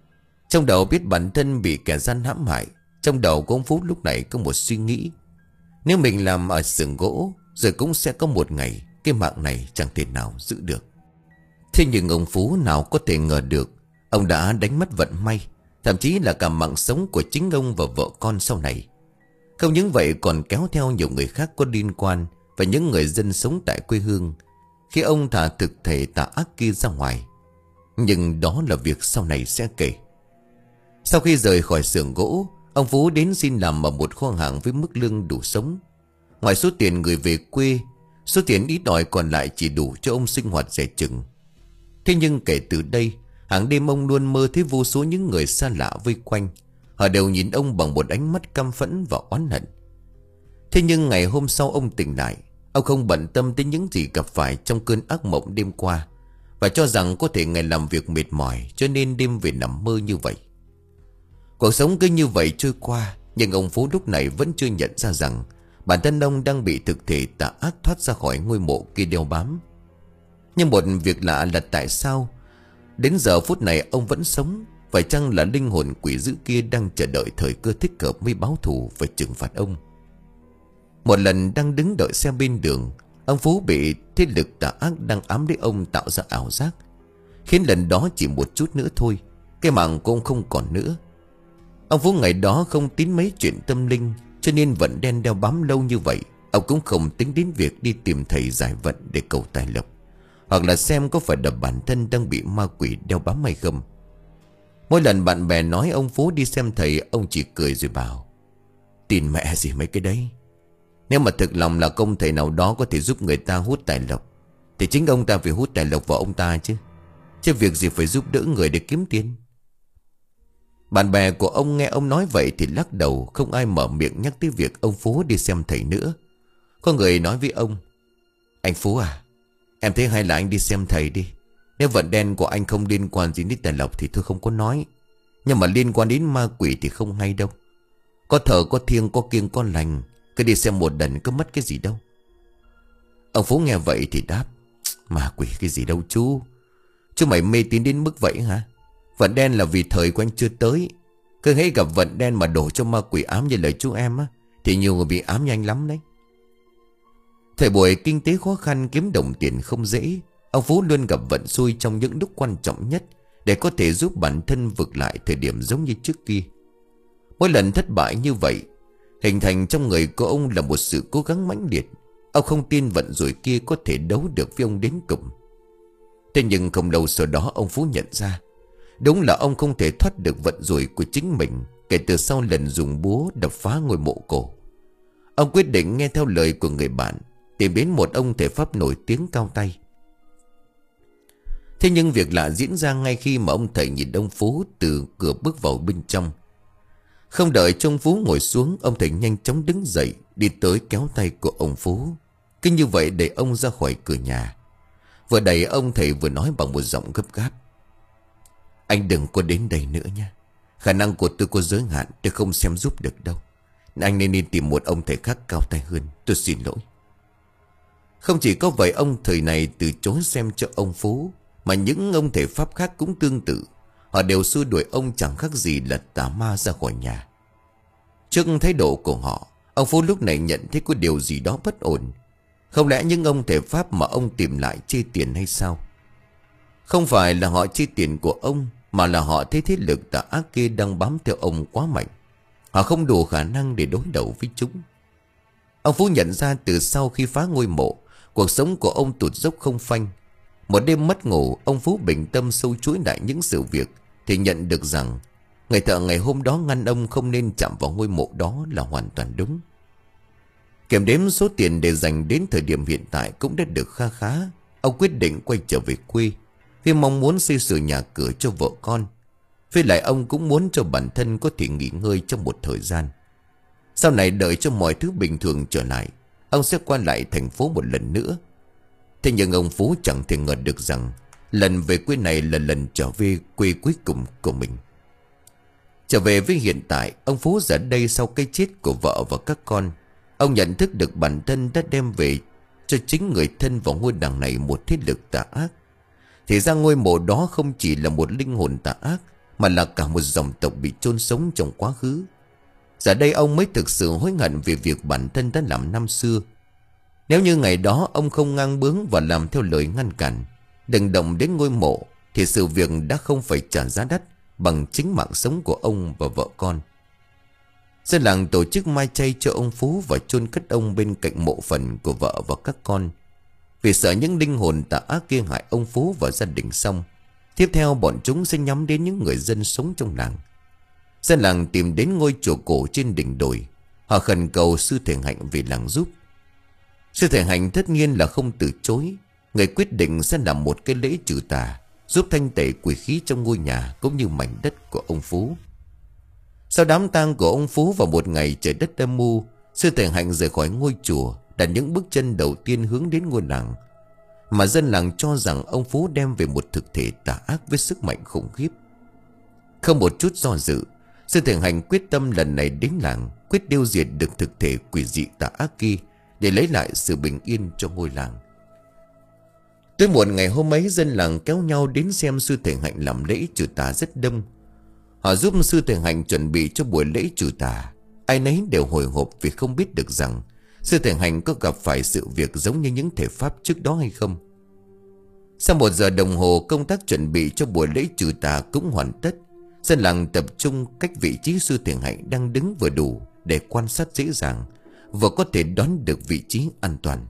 Trong đầu biết bản thân bị kẻ gian hãm hại. Trong đầu của ông Phú lúc này có một suy nghĩ: nếu mình làm ở xưởng gỗ, rồi cũng sẽ có một ngày cái mạng này chẳng thể nào giữ được. Thế nhưng ông Phú nào có thể ngờ được, ông đã đánh mất vận may, thậm chí là cả mạng sống của chính ông và vợ con sau này. Không những vậy còn kéo theo nhiều người khác có liên quan và những người dân sống tại quê hương, khi ông thả thực thể tà ác kia ra ngoài. Nhưng đó là việc sau này sẽ kể. Sau khi rời khỏi xưởng gỗ, ông Phú đến xin làm ở một kho hàng với mức lương đủ sống. Ngoài số tiền gửi về quê, số tiền ít ỏi còn lại chỉ đủ cho ông sinh hoạt dè chừng. Thế nhưng kể từ đây, hàng đêm ông luôn mơ thấy vô số những người xa lạ vây quanh. Họ đều nhìn ông bằng một ánh mắt căm phẫn và oán hận. Thế nhưng ngày hôm sau ông tỉnh lại, ông không bận tâm tới những gì gặp phải trong cơn ác mộng đêm qua, và cho rằng có thể ngày làm việc mệt mỏi cho nên đêm về nằm mơ như vậy. Cuộc sống cứ như vậy trôi qua. Nhưng ông Phú lúc này vẫn chưa nhận ra rằng bản thân ông đang bị thực thể tà ác thoát ra khỏi ngôi mộ kia đeo bám. Nhưng một việc lạ là tại sao đến giờ phút này ông vẫn sống? Phải chăng là linh hồn quỷ dữ kia đang chờ đợi thời cơ thích hợp mới báo thù và trừng phạt ông? Một lần đang đứng đợi xe bên đường, ông Phú bị thế lực tà ác đang ám lấy ông tạo ra ảo giác, khiến lần đó chỉ một chút nữa thôi, cái mạng của ông không còn nữa. Ông Phú ngày đó không tín mấy chuyện tâm linh, cho nên vận đen đeo bám lâu như vậy. Ông cũng không tính đến việc đi tìm thầy giải vận để cầu tài lộc, hoặc là xem có phải là bản thân đang bị ma quỷ đeo bám hay không. Mỗi lần bạn bè nói ông Phú đi xem thầy, ông chỉ cười rồi bảo: tin mẹ gì mấy cái đấy. Nếu mà thực lòng là công thầy nào đó có thể giúp người ta hút tài lộc, thì chính ông ta phải hút tài lộc vào ông ta chứ. Chứ việc gì phải giúp đỡ người để kiếm tiền. Bạn bè của ông nghe ông nói vậy thì lắc đầu, không ai mở miệng nhắc tới việc ông Phú đi xem thầy nữa. Có người nói với ông: anh Phú à, em thấy hay là anh đi xem thầy đi. Nếu vận đen của anh không liên quan gì đến tài lộc thì tôi không có nói, nhưng mà liên quan đến ma quỷ thì không hay đâu. Có thờ có thiêng có kiêng có lành, cứ đi xem một lần có mất cái gì đâu. Ông Phú nghe vậy thì đáp: ma quỷ cái gì đâu chú. Chú mày mê tín đến mức vậy hả? Vận đen là vì thời của anh chưa tới. Cứ hễ gặp vận đen mà đổ cho ma quỷ ám như lời chú em á, thì nhiều người bị ám nhanh lắm đấy. Thời buổi kinh tế khó khăn, kiếm đồng tiền không dễ. Ông Phú luôn gặp vận xui trong những lúc quan trọng nhất, để có thể giúp bản thân vực lại thời điểm giống như trước kia. Mỗi lần thất bại như vậy, hình thành trong người của ông là một sự cố gắng mãnh liệt. Ông không tin vận rủi kia có thể đấu được với ông đến cùng. Thế nhưng không lâu sau đó ông Phú nhận ra, đúng là ông không thể thoát được vận rủi của chính mình kể từ sau lần dùng búa đập phá ngôi mộ cổ. Ông quyết định nghe theo lời của người bạn, tìm đến một ông thầy pháp nổi tiếng cao tay. Thế nhưng việc lạ diễn ra ngay khi mà ông thầy nhìn ông Phú từ cửa bước vào bên trong. Không đợi cho ông Phú ngồi xuống, ông thầy nhanh chóng đứng dậy, đi tới kéo tay của ông Phú, cứ như vậy đẩy ông ra khỏi cửa nhà. Vừa đẩy ông thầy vừa nói bằng một giọng gấp gáp: anh đừng có đến đây nữa nha. Khả năng của tôi có giới hạn, tôi không xem giúp được đâu. Anh nên đi tìm một ông thầy khác cao tay hơn. Tôi xin lỗi. Không chỉ có vậy, ông thầy này từ chối xem cho ông Phú, mà những ông thầy pháp khác cũng tương tự. Họ đều xua đuổi ông chẳng khác gì là tà ma ra khỏi nhà. Trước thái độ của họ, ông Phú lúc này nhận thấy có điều gì đó bất ổn. Không lẽ những ông thầy pháp mà ông tìm lại chê tiền hay sao? Không phải là họ chê tiền của ông, mà là họ thấy thế lực tà ác kia đang bám theo ông quá mạnh. Họ không đủ khả năng để đối đầu với chúng. Ông Phú nhận ra từ sau khi phá ngôi mộ, cuộc sống của ông tụt dốc không phanh. Một đêm mất ngủ, ông Phú bình tâm sâu chuỗi lại những sự việc, thì nhận được rằng người thợ ngày hôm đó ngăn ông không nên chạm vào ngôi mộ đó là hoàn toàn đúng. Kiểm đếm số tiền để dành đến thời điểm hiện tại cũng đã được kha khá. Ông quyết định quay trở về quê, vì mong muốn xây sửa nhà cửa cho vợ con. Với lại ông cũng muốn cho bản thân có thể nghỉ ngơi trong một thời gian. Sau này đợi cho mọi thứ bình thường trở lại, ông sẽ quay lại thành phố một lần nữa. Thế nhưng ông Phú chẳng thể ngờ được rằng lần về quê này là lần trở về quê cuối cùng của mình. Trở về với hiện tại, ông Phú giờ đây sau cái chết của vợ và các con, ông nhận thức được bản thân đã đem về cho chính người thân vào ngôi làng này một thế lực tà ác. Thì ra ngôi mộ đó không chỉ là một linh hồn tà ác, mà là cả một dòng tộc bị chôn sống trong quá khứ. Giờ đây ông mới thực sự hối hận về việc bản thân đã làm năm xưa. Nếu như ngày đó ông không ngang bướng và làm theo lời ngăn cản, đừng động đến ngôi mộ, thì sự việc đã không phải trả giá đắt bằng chính mạng sống của ông và vợ con. Dân làng tổ chức mai chay cho ông Phú và chôn cất ông bên cạnh mộ phần của vợ và các con. Vì sợ những linh hồn tà ác kia hại ông Phú và gia đình xong, tiếp theo bọn chúng sẽ nhắm đến những người dân sống trong làng. Dân làng tìm đến ngôi chùa cổ trên đỉnh đồi. Họ khẩn cầu sư thầy Hạnh về làng giúp. Sư thầy Hạnh tất nhiên là không từ chối. Người quyết định sẽ làm một cái lễ trừ tà, giúp thanh tẩy quỷ khí trong ngôi nhà cũng như mảnh đất của ông Phú. Sau đám tang của ông Phú vào một ngày trời đất âm u, sư thầy Hạnh rời khỏi ngôi chùa, đặt những bước chân đầu tiên hướng đến ngôi làng mà dân làng cho rằng ông Phú đem về một thực thể tà ác với sức mạnh khủng khiếp. Không một chút do dự, sư thầy Hạnh quyết tâm lần này đến làng, quyết tiêu diệt được thực thể quỷ dị tà ác kia để lấy lại sự bình yên cho ngôi làng. Tới muộn ngày hôm ấy, dân làng kéo nhau đến xem sư thầy Hạnh làm lễ trừ tà rất đông. Họ giúp sư thầy Hạnh chuẩn bị cho buổi lễ trừ tà. Ai nấy đều hồi hộp vì không biết được rằng sư thầy Hạnh có gặp phải sự việc giống như những thể pháp trước đó hay không. Sau một giờ đồng hồ, công tác chuẩn bị cho buổi lễ trừ tà cũng hoàn tất. Dân làng tập trung cách vị trí sư thầy Hạnh đang đứng vừa đủ để quan sát dễ dàng, vừa có thể đoán được vị trí an toàn.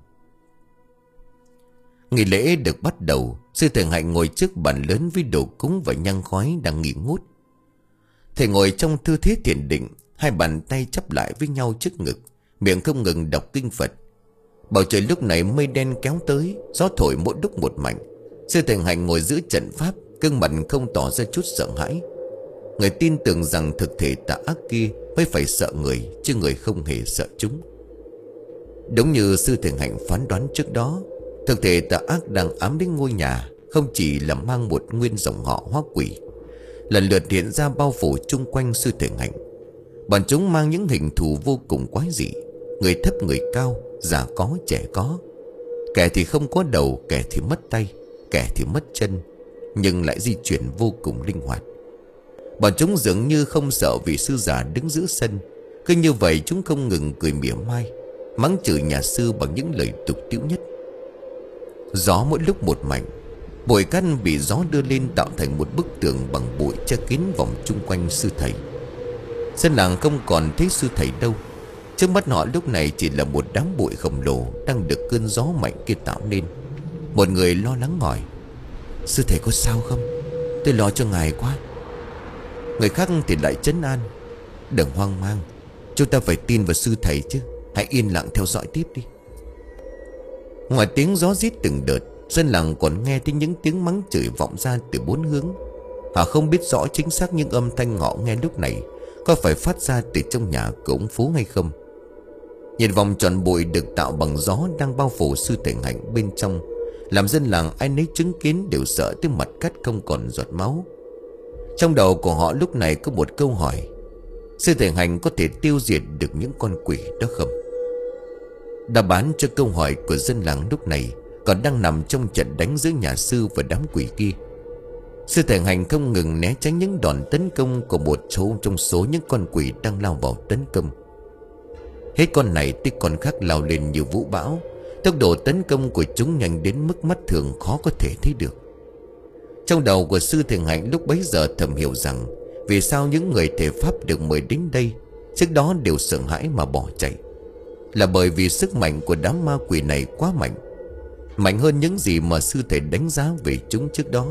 Nghi lễ được bắt đầu. Sư thầy Hạnh ngồi trước bàn lớn với đồ cúng và nhang khói đang nghỉ ngút. Thầy ngồi trong tư thế thiền định, hai bàn tay chắp lại với nhau trước ngực, miệng không ngừng đọc kinh Phật. Bầu trời lúc này mây đen kéo tới, gió thổi mỗi lúc một mạnh. Sư thầy Hạnh ngồi giữa trận pháp, gương mặt không tỏ ra chút sợ hãi. Người tin tưởng rằng thực thể tà ác kia mới phải sợ người, chứ người không hề sợ chúng. Đúng như sư thầy Hạnh phán đoán trước đó, thực thể tà ác đang ám đến ngôi nhà không chỉ là mang một nguyên dòng họ hóa quỷ, lần lượt hiện ra bao phủ chung quanh sư thầy Hạnh. Bọn chúng mang những hình thù vô cùng quái dị, người thấp người cao, già có trẻ có. Kẻ thì không có đầu, kẻ thì mất tay, kẻ thì mất chân, nhưng lại di chuyển vô cùng linh hoạt. Bọn chúng dường như không sợ vị sư già đứng giữa sân. Cứ như vậy chúng không ngừng cười mỉa mai, mắng chửi nhà sư bằng những lời tục tĩu nhất. Gió mỗi lúc một mạnh, bụi cát bị gió đưa lên tạo thành một bức tường bằng bụi che kín vòng chung quanh sư thầy. Dân làng không còn thấy sư thầy đâu. Trước mắt họ lúc này chỉ là một đám bụi khổng lồ đang được cơn gió mạnh kia tạo nên. Một người lo lắng hỏi: sư thầy có sao không? Tôi lo cho ngài quá. Người khác thì lại trấn an: đừng hoang mang, chúng ta phải tin vào sư thầy chứ. Hãy yên lặng theo dõi tiếp đi. Ngoài tiếng gió rít từng đợt, dân làng còn nghe thấy những tiếng mắng chửi vọng ra từ bốn hướng. Họ không biết rõ chính xác những âm thanh họ nghe lúc này có phải phát ra từ trong nhà của ông Phú hay không. Nhìn vòng tròn bụi được tạo bằng gió đang bao phủ sư thầy Hạnh bên trong, làm dân làng ai nấy chứng kiến đều sợ tới mặt cắt không còn giọt máu. Trong đầu của họ lúc này có một câu hỏi: sư thầy Hạnh có thể tiêu diệt được những con quỷ đó không? Đáp án cho câu hỏi của dân làng lúc này còn đang nằm trong trận đánh giữa nhà sư và đám quỷ kia. Sư thầy Hạnh không ngừng né tránh những đòn tấn công của một số trong số những con quỷ đang lao vào tấn công. Hết con này tới con khác lao lên như vũ bão. Tốc độ tấn công của chúng nhanh đến mức mắt thường khó có thể thấy được. Trong đầu của sư thầy Hạnh lúc bấy giờ thầm hiểu rằng vì sao những người thể pháp được mời đến đây trước đó đều sợ hãi mà bỏ chạy, là bởi vì sức mạnh của đám ma quỷ này quá mạnh, mạnh hơn những gì mà sư thầy đánh giá về chúng trước đó.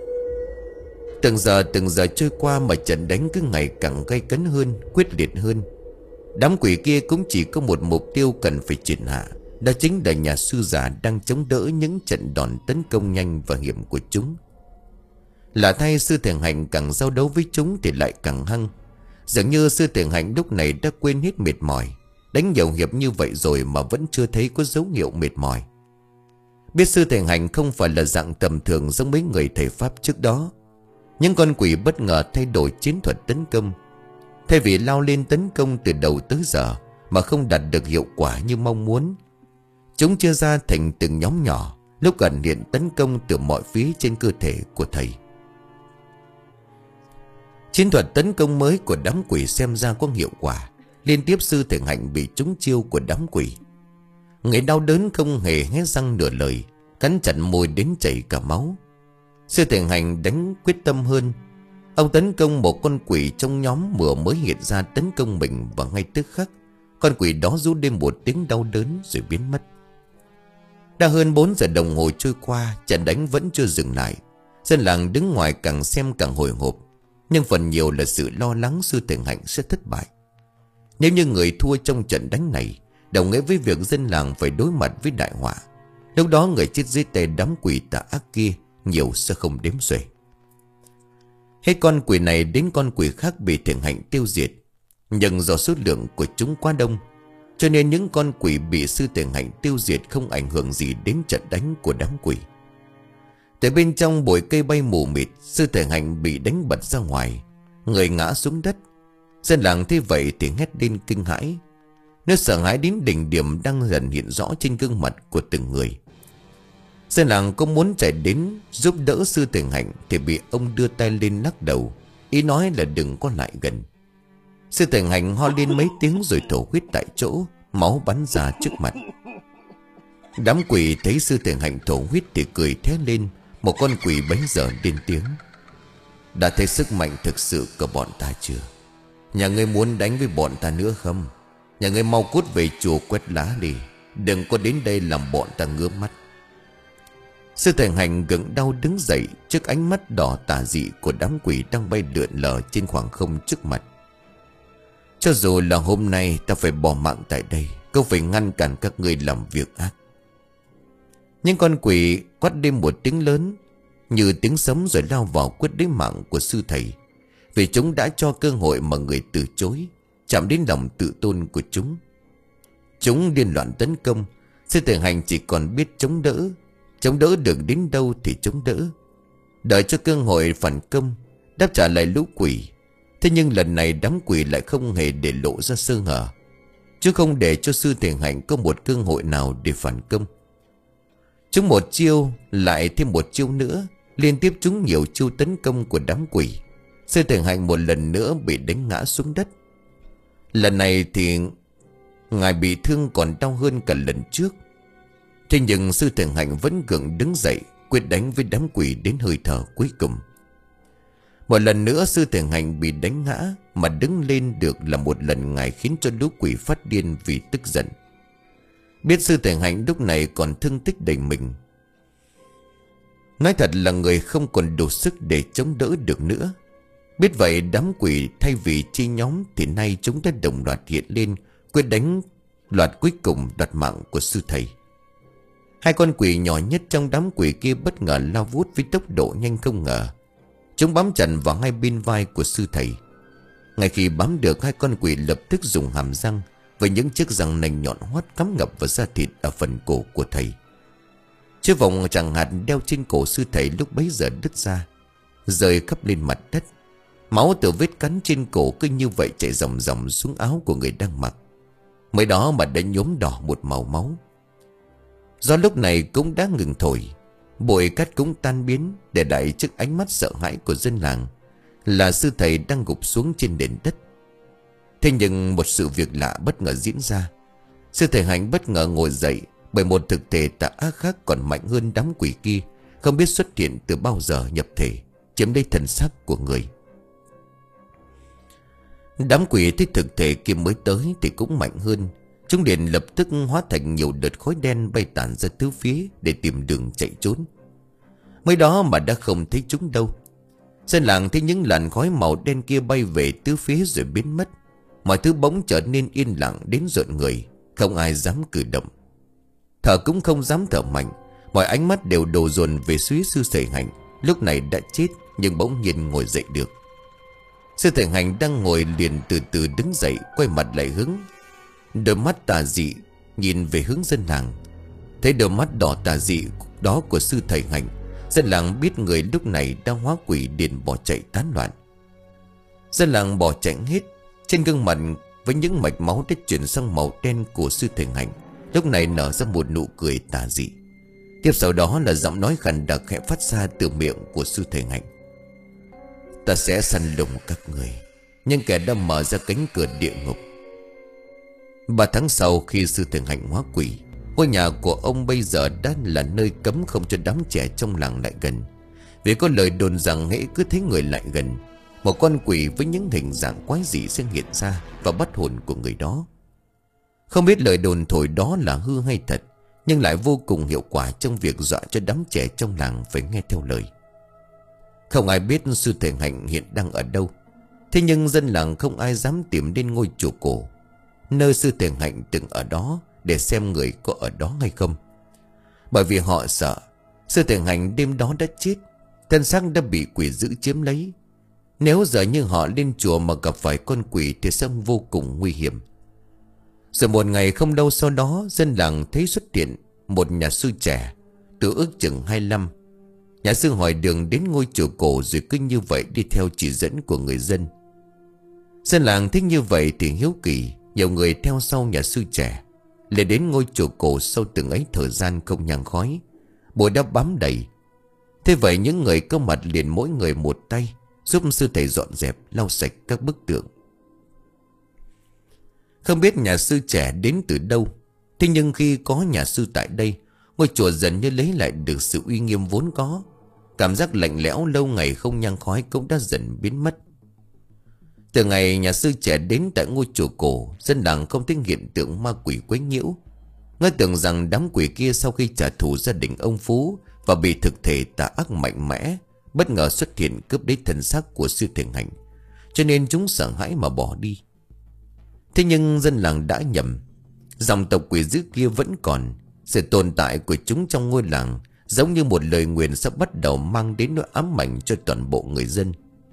Từng giờ từng giờ trôi qua mà trận đánh cứ ngày càng gay cấn hơn, quyết liệt hơn. Đám quỷ kia cũng chỉ có một mục tiêu cần phải triệt hạ, đó chính là nhà sư già đang chống đỡ những trận đòn tấn công nhanh và hiểm của chúng. Lạ thay, sư thầy Hạnh càng giao đấu với chúng thì lại càng hăng. Dường như sư thầy Hạnh lúc này đã quên hết mệt mỏi. Đánh nhiều hiệp như vậy rồi mà vẫn chưa thấy có dấu hiệu mệt mỏi. Biết sư thầy Hạnh không phải là dạng tầm thường giống mấy người thầy pháp trước đó, những con quỷ bất ngờ thay đổi chiến thuật tấn công. Thay vì lao lên tấn công từ đầu tới giờ mà không đạt được hiệu quả như mong muốn, chúng chia ra thành từng nhóm nhỏ, lúc gần hiện tấn công từ mọi phía trên cơ thể của thầy. Chiến thuật tấn công mới của đám quỷ xem ra có hiệu quả. Liên tiếp sư thể Hạnh bị trúng chiêu của đám quỷ. Người đau đớn không hề hé răng nửa lời, cắn chặt môi đến chảy cả máu. Sư thể Hạnh đánh quyết tâm hơn. Ông tấn công một con quỷ trong nhóm vừa mới hiện ra tấn công mình, và ngay tức khắc con quỷ đó rú lên một tiếng đau đớn rồi biến mất. Đã hơn bốn giờ đồng hồ trôi qua, trận đánh vẫn chưa dừng lại. Dân làng đứng ngoài càng xem càng hồi hộp, nhưng phần nhiều là sự lo lắng sư thể Hạnh sẽ thất bại. Nếu như người thua trong trận đánh này đồng nghĩa với việc dân làng phải đối mặt với đại họa, lúc đó người chết dưới tay đám quỷ tà ác kia nhiều sẽ không đếm xuể. Hết con quỷ này đến con quỷ khác bị thể Hạnh tiêu diệt, nhưng do số lượng của chúng quá đông, cho nên những con quỷ bị sư thể Hạnh tiêu diệt không ảnh hưởng gì đến trận đánh của đám quỷ. Từ bên trong bụi cây bay mù mịt, sư thể Hạnh bị đánh bật ra ngoài, người ngã xuống đất. Dân làng thấy vậy thì hét lên kinh hãi. Nỗi sợ hãi đến đỉnh điểm đang dần hiện rõ trên gương mặt của từng người. Dân làng có muốn chạy đến giúp đỡ sư thể Hạnh thì bị ông đưa tay lên lắc đầu, ý nói là đừng có lại gần. Sư thể Hạnh ho lên mấy tiếng rồi thổ huyết tại chỗ, máu bắn ra trước mặt. Đám quỷ thấy sư thể Hạnh thổ huyết thì cười thét lên. Một con quỷ bấy giờ lên tiếng: đã thấy sức mạnh thực sự của bọn ta chưa? Nhà ngươi muốn đánh với bọn ta nữa không? Nhà ngươi mau cút về chùa quét lá đi, đừng có đến đây làm bọn ta ngứa mắt. Sư thể Hạnh gượng đau đứng dậy trước ánh mắt đỏ tà dị của đám quỷ đang bay lượn lờ trên khoảng không trước mặt. Cho dù là hôm nay ta phải bỏ mạng tại đây, cũng phải ngăn cản các ngươi làm việc ác. Nhưng con quỷ quát lên một tiếng lớn như tiếng sấm rồi lao vào quyết lấy mạng của sư thầy, vì chúng đã cho cơ hội mà người từ chối, chạm đến lòng tự tôn của chúng. Chúng điên loạn tấn công. Sư thể Hạnh chỉ còn biết chống đỡ. Chống đỡ được đến đâu thì chống đỡ, đợi cho cơ hội phản công, đáp trả lại lũ quỷ. Thế nhưng lần này đám quỷ lại không hề để lộ ra sơ hở, chứ không để cho sư thể Hạnh có một cơ hội nào để phản công. Chúng một chiêu lại thêm một chiêu nữa, liên tiếp chúng nhiều chiêu tấn công của đám quỷ. Sư thể Hạnh một lần nữa bị đánh ngã xuống đất. Lần này thì ngài bị thương còn đau hơn cả lần trước. Thế nhưng sư thể Hạnh vẫn gượng đứng dậy, quyết đánh với đám quỷ đến hơi thở cuối cùng. Một lần nữa sư thể Hạnh bị đánh ngã, mà đứng lên được là một lần ngài khiến cho lũ quỷ phát điên vì tức giận. Biết sư thể Hạnh lúc này còn thương tích đầy mình, nói thật là người không còn đủ sức để chống đỡ được nữa. Biết vậy đám quỷ thay vì chia nhóm thì nay chúng đã đồng loạt hiện lên, quyết đánh loạt cuối cùng đoạt mạng của sư thầy. Hai con quỷ nhỏ nhất trong đám quỷ kia bất ngờ lao vút với tốc độ nhanh không ngờ. Chúng bám chặt vào hai bên vai của sư thầy. Ngay khi bám được, hai con quỷ lập tức dùng hàm răng với những chiếc răng nành nhọn hoắt cắm ngập vào da thịt ở phần cổ của thầy. Chiếc vòng tràng hạt đeo trên cổ sư thầy lúc bấy giờ đứt ra, rơi khắp lên mặt đất. Máu từ vết cắn trên cổ cứ như vậy chảy ròng ròng xuống áo của người đang mặc. Mới đó mà đã nhuốm đỏ một màu máu. Gió lúc này cũng đã ngừng thổi, bụi cát cũng tan biến, để lại trước ánh mắt sợ hãi của dân làng là sư thầy đang gục xuống trên nền đất. Thế nhưng một sự việc lạ bất ngờ diễn ra. Sư thầy Hạnh bất ngờ ngồi dậy, bởi một thực thể tà ác khác còn mạnh hơn đám quỷ kia, không biết xuất hiện từ bao giờ nhập thể, chiếm lấy thần xác của người. Đám quỷ thấy thực thể kia mới tới thì cũng mạnh hơn. Chúng liền lập tức hóa thành nhiều đợt khói đen bay tản ra tứ phía để tìm đường chạy trốn. Mới đó mà đã không thấy chúng đâu. Dân làng thấy những làn khói màu đen kia bay về tứ phía rồi biến mất. Mọi thứ bỗng trở nên yên lặng đến rợn người, không ai dám cử động. Thở cũng không dám thở mạnh. Mọi ánh mắt đều đổ dồn về phía sư thầy Hạnh, lúc này đã chết nhưng bỗng nhiên ngồi dậy được. Sư thầy Hạnh đang ngồi liền từ từ đứng dậy, quay mặt lại hướng. Đôi mắt tà dị nhìn về hướng dân làng. Thấy đôi mắt đỏ tà dị đó của sư thầy Hạnh, dân làng biết người lúc này đang hóa quỷ, liền bỏ chạy tán loạn. Dân làng bỏ chạy hết. Trên gương mặt với những mạch máu đã chuyển sang màu đen của sư thầy Hạnh lúc này nở ra một nụ cười tà dị. Tiếp sau đó là giọng nói khàn đặc khẽ phát ra từ miệng của sư thầy Hạnh. Ta sẽ săn lùng các người, nhưng kẻ đã mở ra cánh cửa địa ngục. Ba tháng sau, khi sư tử hạnh hóa quỷ, ngôi nhà của ông bây giờ đã là nơi cấm không cho đám trẻ trong làng lại gần. Vì có lời đồn rằng hễ cứ thấy người lại gần, một con quỷ với những hình dạng quái dị sẽ hiện ra và bắt hồn của người đó. Không biết lời đồn thổi đó là hư hay thật, nhưng lại vô cùng hiệu quả trong việc dọa cho đám trẻ trong làng phải nghe theo lời. Không ai biết sư thể hạnh hiện đang ở đâu. Thế nhưng dân làng không ai dám tìm đến ngôi chùa cổ, nơi sư thể hạnh từng ở đó, để xem người có ở đó hay không. Bởi vì họ sợ sư thể hạnh đêm đó đã chết, thân xác đã bị quỷ dữ chiếm lấy. Nếu giờ như họ lên chùa mà gặp phải con quỷ thì sẽ vô cùng nguy hiểm. Rồi một ngày không lâu sau đó, dân làng thấy xuất hiện một nhà sư trẻ, tuổi ước chừng hai mươi lăm. Nhà sư hỏi đường đến ngôi chùa cổ, rồi cứ như vậy đi theo chỉ dẫn của người dân. Dân làng thích như vậy thì hiếu kỳ, nhiều người theo sau nhà sư trẻ, lên đến ngôi chùa cổ. Sau từng ấy thời gian không nhang khói, bụi đã bám đầy. Thế vậy những người có mặt liền mỗi người một tay, giúp sư thầy dọn dẹp, lau sạch các bức tượng. Không biết nhà sư trẻ đến từ đâu, thế nhưng khi có nhà sư tại đây, ngôi chùa dần như lấy lại được sự uy nghiêm vốn có. Cảm giác lạnh lẽo lâu ngày không nhang khói cũng đã dần biến mất. Từ ngày nhà sư trẻ đến tại ngôi chùa cổ, dân làng không thấy hiện tượng ma quỷ quấy nhiễu. Ngỡ tưởng rằng đám quỷ kia sau khi trả thù gia đình ông Phú và bị thực thể tà ác mạnh mẽ bất ngờ xuất hiện cướp lấy thân xác của sư thiền hạnh, cho nên chúng sợ hãi mà bỏ đi. Thế nhưng dân làng đã nhầm. Dòng tộc quỷ dữ kia vẫn còn. Sự tồn tại của chúng trong ngôi làng giống như một lời nguyền sắp bắt đầu mang đến nỗi ám ảnh cho toàn bộ người dân.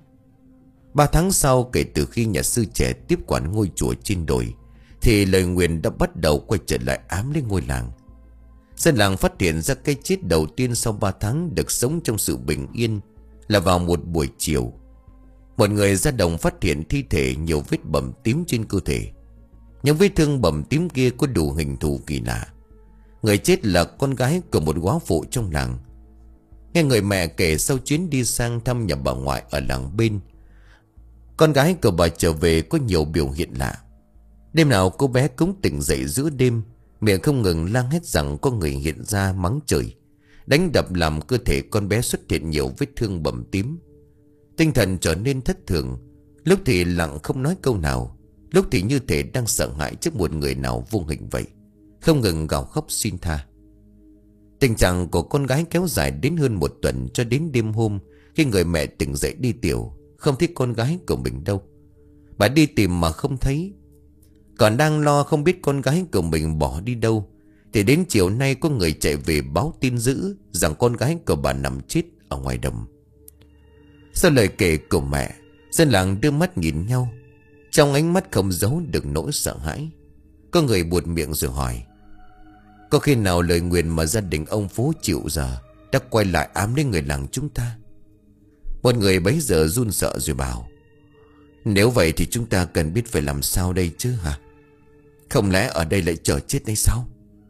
Ba tháng sau kể từ khi nhà sư trẻ tiếp quản ngôi chùa trên đồi, thì lời nguyền đã bắt đầu quay trở lại ám lên ngôi làng. Dân làng phát hiện ra cái chết đầu tiên sau ba tháng được sống trong sự bình yên là vào một buổi chiều. Một người ra đồng phát hiện thi thể nhiều vết bầm tím trên cơ thể. Những vết thương bầm tím kia có đủ hình thù kỳ lạ. Người chết là con gái của một góa phụ trong làng. Nghe người mẹ kể sau chuyến đi sang thăm nhà bà ngoại ở làng bên, con gái của bà trở về có nhiều biểu hiện lạ. Đêm nào cô bé cũng tỉnh dậy giữa đêm, miệng không ngừng la hét rằng có người hiện ra mắng trời, đánh đập làm cơ thể con bé xuất hiện nhiều vết thương bầm tím. Tinh thần trở nên thất thường, lúc thì lặng không nói câu nào, lúc thì như thể đang sợ hãi trước một người nào vô hình vậy, không ngừng gào khóc xin tha. Tình trạng của con gái kéo dài đến hơn một tuần, cho đến đêm hôm khi người mẹ tỉnh dậy đi tiểu, không thấy con gái của mình đâu. Bà đi tìm mà không thấy. Còn đang lo không biết con gái của mình bỏ đi đâu, thì đến chiều nay có người chạy về báo tin dữ rằng con gái của bà nằm chết ở ngoài đồng. Sau lời kể của mẹ, dân làng đưa mắt nhìn nhau, trong ánh mắt không giấu được nỗi sợ hãi. Có người buột miệng rồi hỏi: có khi nào lời nguyền mà gia đình ông Phú chịu giờ đã quay lại ám đến người làng chúng ta? Một người bấy giờ run sợ rồi bảo: nếu vậy thì chúng ta cần biết phải làm sao đây chứ hả? Không lẽ ở đây lại chờ chết hay sao?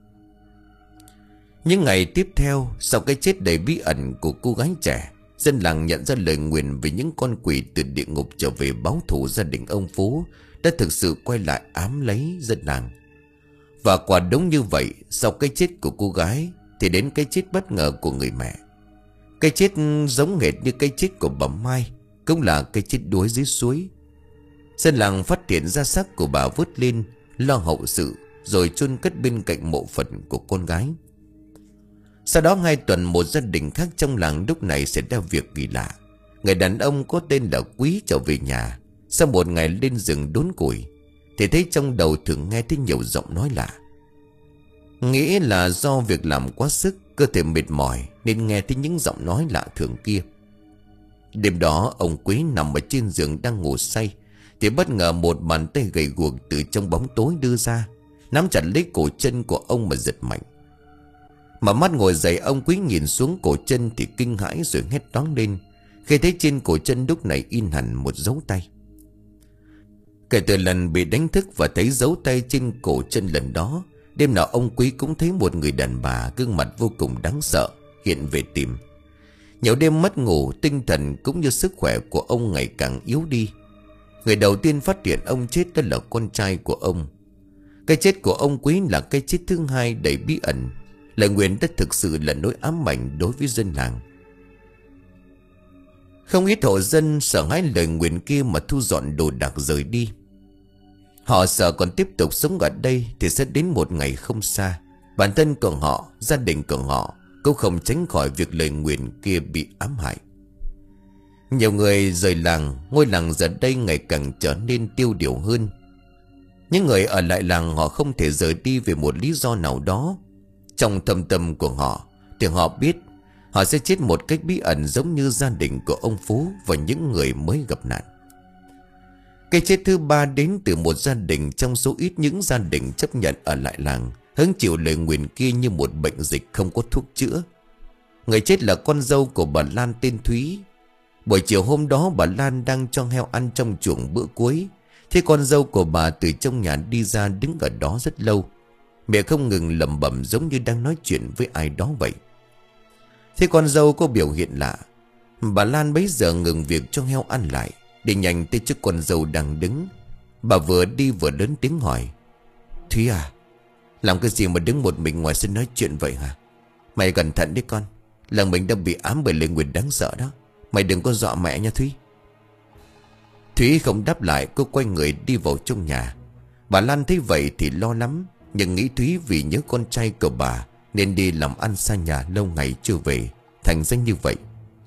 Những ngày tiếp theo, sau cái chết đầy bí ẩn của cô gái trẻ, dân làng nhận ra lời nguyền về những con quỷ từ địa ngục trở về báo thù gia đình ông Phú đã thực sự quay lại ám lấy dân làng. Và quả đúng như vậy, sau cái chết của cô gái thì đến cái chết bất ngờ của người mẹ. Cái chết giống hệt như cái chết của bà Mai, cũng là cái chết đuối dưới suối. Dân làng phát hiện ra xác của bà vớt lên, lo hậu sự, rồi chôn cất bên cạnh mộ phần của con gái. Sau đó hai tuần, một gia đình khác trong làng lúc này xảy ra việc kỳ lạ. Người đàn ông có tên là Quý trở về nhà sau một ngày lên rừng đốn củi, thì thấy trong đầu thường nghe thấy nhiều giọng nói lạ. Nghĩ là do việc làm quá sức, cơ thể mệt mỏi nên nghe thấy những giọng nói lạ thường kia. Đêm đó ông Quý nằm ở trên giường đang ngủ say, thì bất ngờ một bàn tay gầy guộc từ trong bóng tối đưa ra, nắm chặt lấy cổ chân của ông mà giật mạnh. Mà mắt ngồi dậy, ông Quý nhìn xuống cổ chân thì kinh hãi rồi hét toáng lên khi thấy trên cổ chân lúc này in hẳn một dấu tay. Kể từ lần bị đánh thức và thấy dấu tay trên cổ chân lần đó, đêm nào ông Quý cũng thấy một người đàn bà gương mặt vô cùng đáng sợ hiện về tìm. Nhiều đêm mất ngủ, tinh thần cũng như sức khỏe của ông ngày càng yếu đi. Người đầu tiên phát hiện ông chết đó là con trai của ông. Cái chết của ông Quý là cái chết thứ hai đầy bí ẩn. Lời nguyền đã thực sự là nỗi ám ảnh đối với dân làng. Không ít hộ dân sợ hãi lời nguyền kia mà thu dọn đồ đạc rời đi. Họ sợ còn tiếp tục sống ở đây thì sẽ đến một ngày không xa, bản thân của họ, gia đình của họ cũng không tránh khỏi việc lời nguyền kia bị ám hại. Nhiều người rời làng, ngôi làng giờ đây ngày càng trở nên tiêu điều hơn. Những người ở lại làng họ không thể rời đi vì một lý do nào đó. Trong thâm tâm của họ thì họ biết họ sẽ chết một cách bí ẩn, giống như gia đình của ông Phú và những người mới gặp nạn. Cái chết thứ ba đến từ một gia đình trong số ít những gia đình chấp nhận ở lại làng, hứng chịu lời nguyền kia như một bệnh dịch không có thuốc chữa. Người chết là con dâu của bà Lan tên Thúy. Buổi chiều hôm đó bà Lan đang cho heo ăn trong chuồng bữa cuối, thế con dâu của bà từ trong nhà đi ra, đứng ở đó rất lâu, miệng không ngừng lẩm bẩm giống như đang nói chuyện với ai đó vậy. Thế con dâu có biểu hiện lạ, bà Lan bấy giờ ngừng việc cho heo ăn lại, đi nhanh tới trước con dâu đang đứng. Bà vừa đi vừa lớn tiếng hỏi: Thúy à, làm cái gì mà đứng một mình ngoài sân nói chuyện vậy hả? Mày cẩn thận đi con, làng mình đang bị ám bởi lời nguyền đáng sợ đó. Mày đừng có dọa mẹ nha Thúy. Thúy không đáp lại, cô quay người đi vào trong nhà. Bà Lan thấy vậy thì lo lắm, nhưng nghĩ Thúy vì nhớ con trai của bà nên đi làm ăn xa nhà lâu ngày chưa về, thành ra như vậy.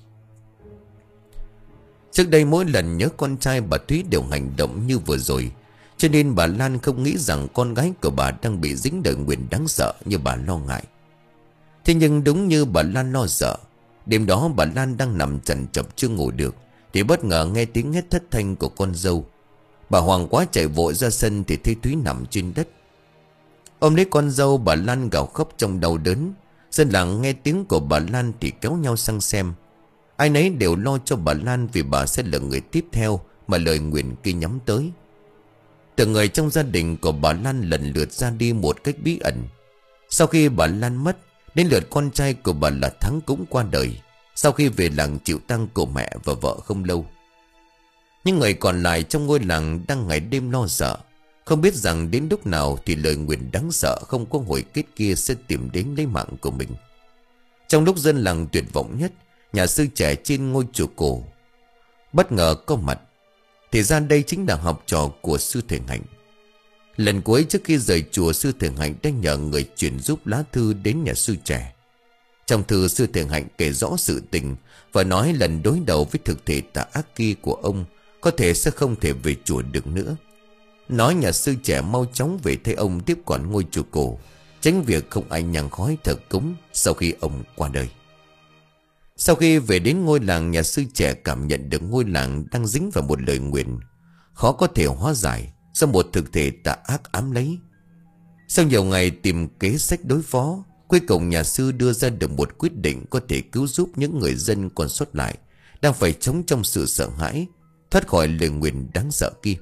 Trước đây mỗi lần nhớ con trai, bà Thúy đều hành động như vừa rồi, cho nên bà Lan không nghĩ rằng con gái của bà đang bị dính lời nguyền đáng sợ như bà lo ngại. Thế nhưng đúng như bà Lan lo sợ, đêm đó bà Lan đang nằm chằn chọc chưa ngủ được thì bất ngờ nghe tiếng hét thất thanh của con dâu. Bà hoảng quá chạy vội ra sân thì thấy Thúy nằm trên đất. Ôm lấy con dâu, bà Lan gào khóc trong đau đớn. Dân làng nghe tiếng của bà Lan thì kéo nhau sang xem. Ai nấy đều lo cho bà Lan vì bà sẽ là người tiếp theo mà lời nguyền kia nhắm tới. Từng người trong gia đình của bà Lan lần lượt ra đi một cách bí ẩn. Sau khi bà Lan mất, đến lượt con trai của bà là Thắng cũng qua đời, sau khi về làng chịu tang của mẹ và vợ không lâu. Những người còn lại trong ngôi làng đang ngày đêm lo sợ, không biết rằng đến lúc nào thì lời nguyền đáng sợ không có hồi kết kia sẽ tìm đến lấy mạng của mình. Trong lúc dân làng tuyệt vọng nhất, nhà sư trẻ trên ngôi chùa cổ bất ngờ có mặt. Thì ra đây chính là học trò của sư Thầy Hạnh. Lần cuối trước khi rời chùa, sư Thầy Hạnh đã nhờ người chuyển giúp lá thư đến nhà sư trẻ. Trong thư, sư Thầy Hạnh kể rõ sự tình và nói lần đối đầu với thực thể tà ác kia của ông có thể sẽ không thể về chùa được nữa. Nói nhà sư trẻ mau chóng về thay ông tiếp quản ngôi chùa cổ, tránh việc không ai nhang khói thờ cúng sau khi ông qua đời. Sau khi về đến ngôi làng, nhà sư trẻ cảm nhận được ngôi làng đang dính vào một lời nguyền khó có thể hóa giải do một thực thể tà ác ám lấy. Sau nhiều ngày tìm kế sách đối phó, cuối cùng nhà sư đưa ra được một quyết định có thể cứu giúp những người dân còn sót lại, đang phải chống trong sự sợ hãi, thoát khỏi lời nguyền đáng sợ kia.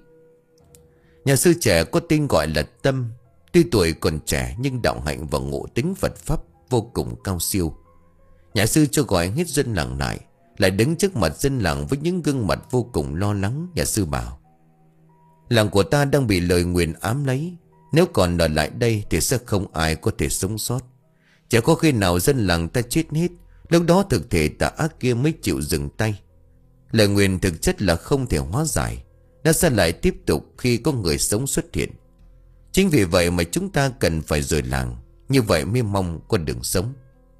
Nhà sư trẻ có tên gọi là Tâm. Tuy tuổi còn trẻ nhưng đạo hạnh và ngộ tính Phật pháp vô cùng cao siêu. Nhà sư cho gọi hết dân làng lại, lại đứng trước mặt dân làng với những gương mặt vô cùng lo lắng. Nhà sư bảo: làng của ta đang bị lời nguyền ám lấy, nếu còn ở lại đây thì sẽ không ai có thể sống sót. Chỉ có khi nào dân làng ta chết hết, lúc đó thực thể tà ác kia mới chịu dừng tay. Lời nguyền thực chất là không thể hóa giải, nó sẽ lại tiếp tục khi có người sống xuất hiện. Chính vì vậy mà chúng ta cần phải rời làng, như vậy mới mong có đường sống.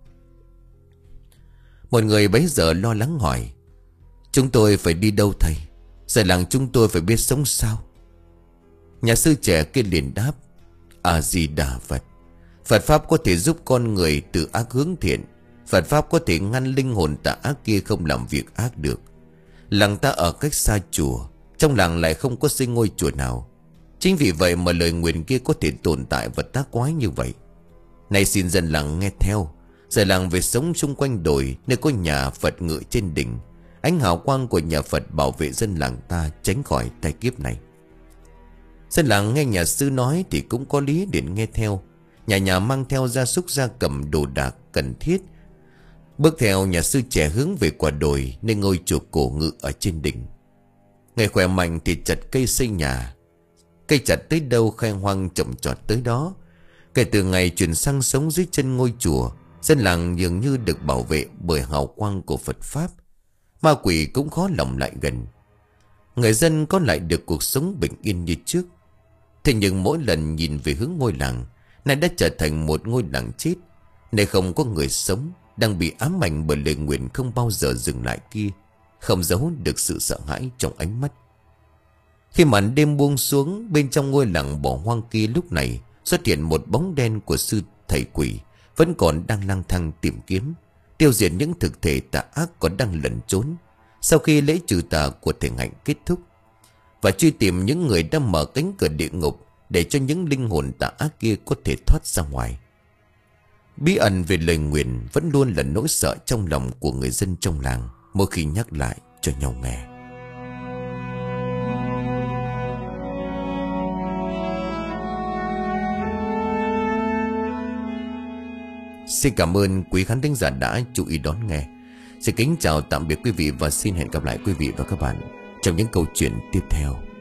Một người bấy giờ lo lắng hỏi: chúng tôi phải đi đâu thầy? Rời làng chúng tôi phải biết sống sao? Nhà sư trẻ kia liền đáp: A Di Đà Phật. Phật pháp có thể giúp con người từ ác hướng thiện. Phật pháp có thể ngăn linh hồn tà ác kia không làm việc ác được. Làng ta ở cách xa chùa, trong làng lại không có xây ngôi chùa nào. Chính vì vậy mà lời nguyền kia có thể tồn tại và tác quái như vậy. Nay xin dân làng nghe theo, rời làng về sống xung quanh đồi, nơi có nhà Phật ngự trên đỉnh. Ánh hào quang của nhà Phật bảo vệ dân làng ta tránh khỏi tai kiếp này. Dân làng nghe nhà sư nói thì cũng có lý để nghe theo. Nhà nhà mang theo gia súc gia cầm đồ đạc cần thiết Bước theo nhà sư trẻ hướng về quả đồi nơi ngôi chùa cổ ngự ở trên đỉnh. Ngày khỏe mạnh thì chặt cây xây nhà. Cây chặt tới đâu khai hoang trồng trọt tới đó. Kể từ ngày chuyển sang sống dưới chân ngôi chùa, dân làng dường như được bảo vệ bởi hào quang của Phật Pháp. Ma quỷ cũng khó lòng lại gần. Người dân có lại được cuộc sống bình yên như trước. Thế nhưng mỗi lần nhìn về hướng ngôi làng, nay đã trở thành một ngôi làng chết, nơi không có người sống, đang bị ám ảnh bởi lời nguyền không bao giờ dừng lại kia, không giấu được sự sợ hãi trong ánh mắt. Khi màn đêm buông xuống, bên trong ngôi làng bỏ hoang kia lúc này xuất hiện một bóng đen của sư thầy quỷ, vẫn còn đang lang thang tìm kiếm, tiêu diệt những thực thể tà ác còn đang lẩn trốn sau khi lễ trừ tà của thầy Hạnh kết thúc, và truy tìm những người đang mở cánh cửa địa ngục để cho những linh hồn tà ác kia có thể thoát ra ngoài. Bí ẩn về lời nguyền vẫn luôn là nỗi sợ trong lòng của người dân trong làng mỗi khi nhắc lại cho nhau nghe. Xin cảm ơn quý khán thính giả đã chú ý đón nghe. Xin kính chào tạm biệt quý vị và xin hẹn gặp lại quý vị và các bạn trong những câu chuyện tiếp theo.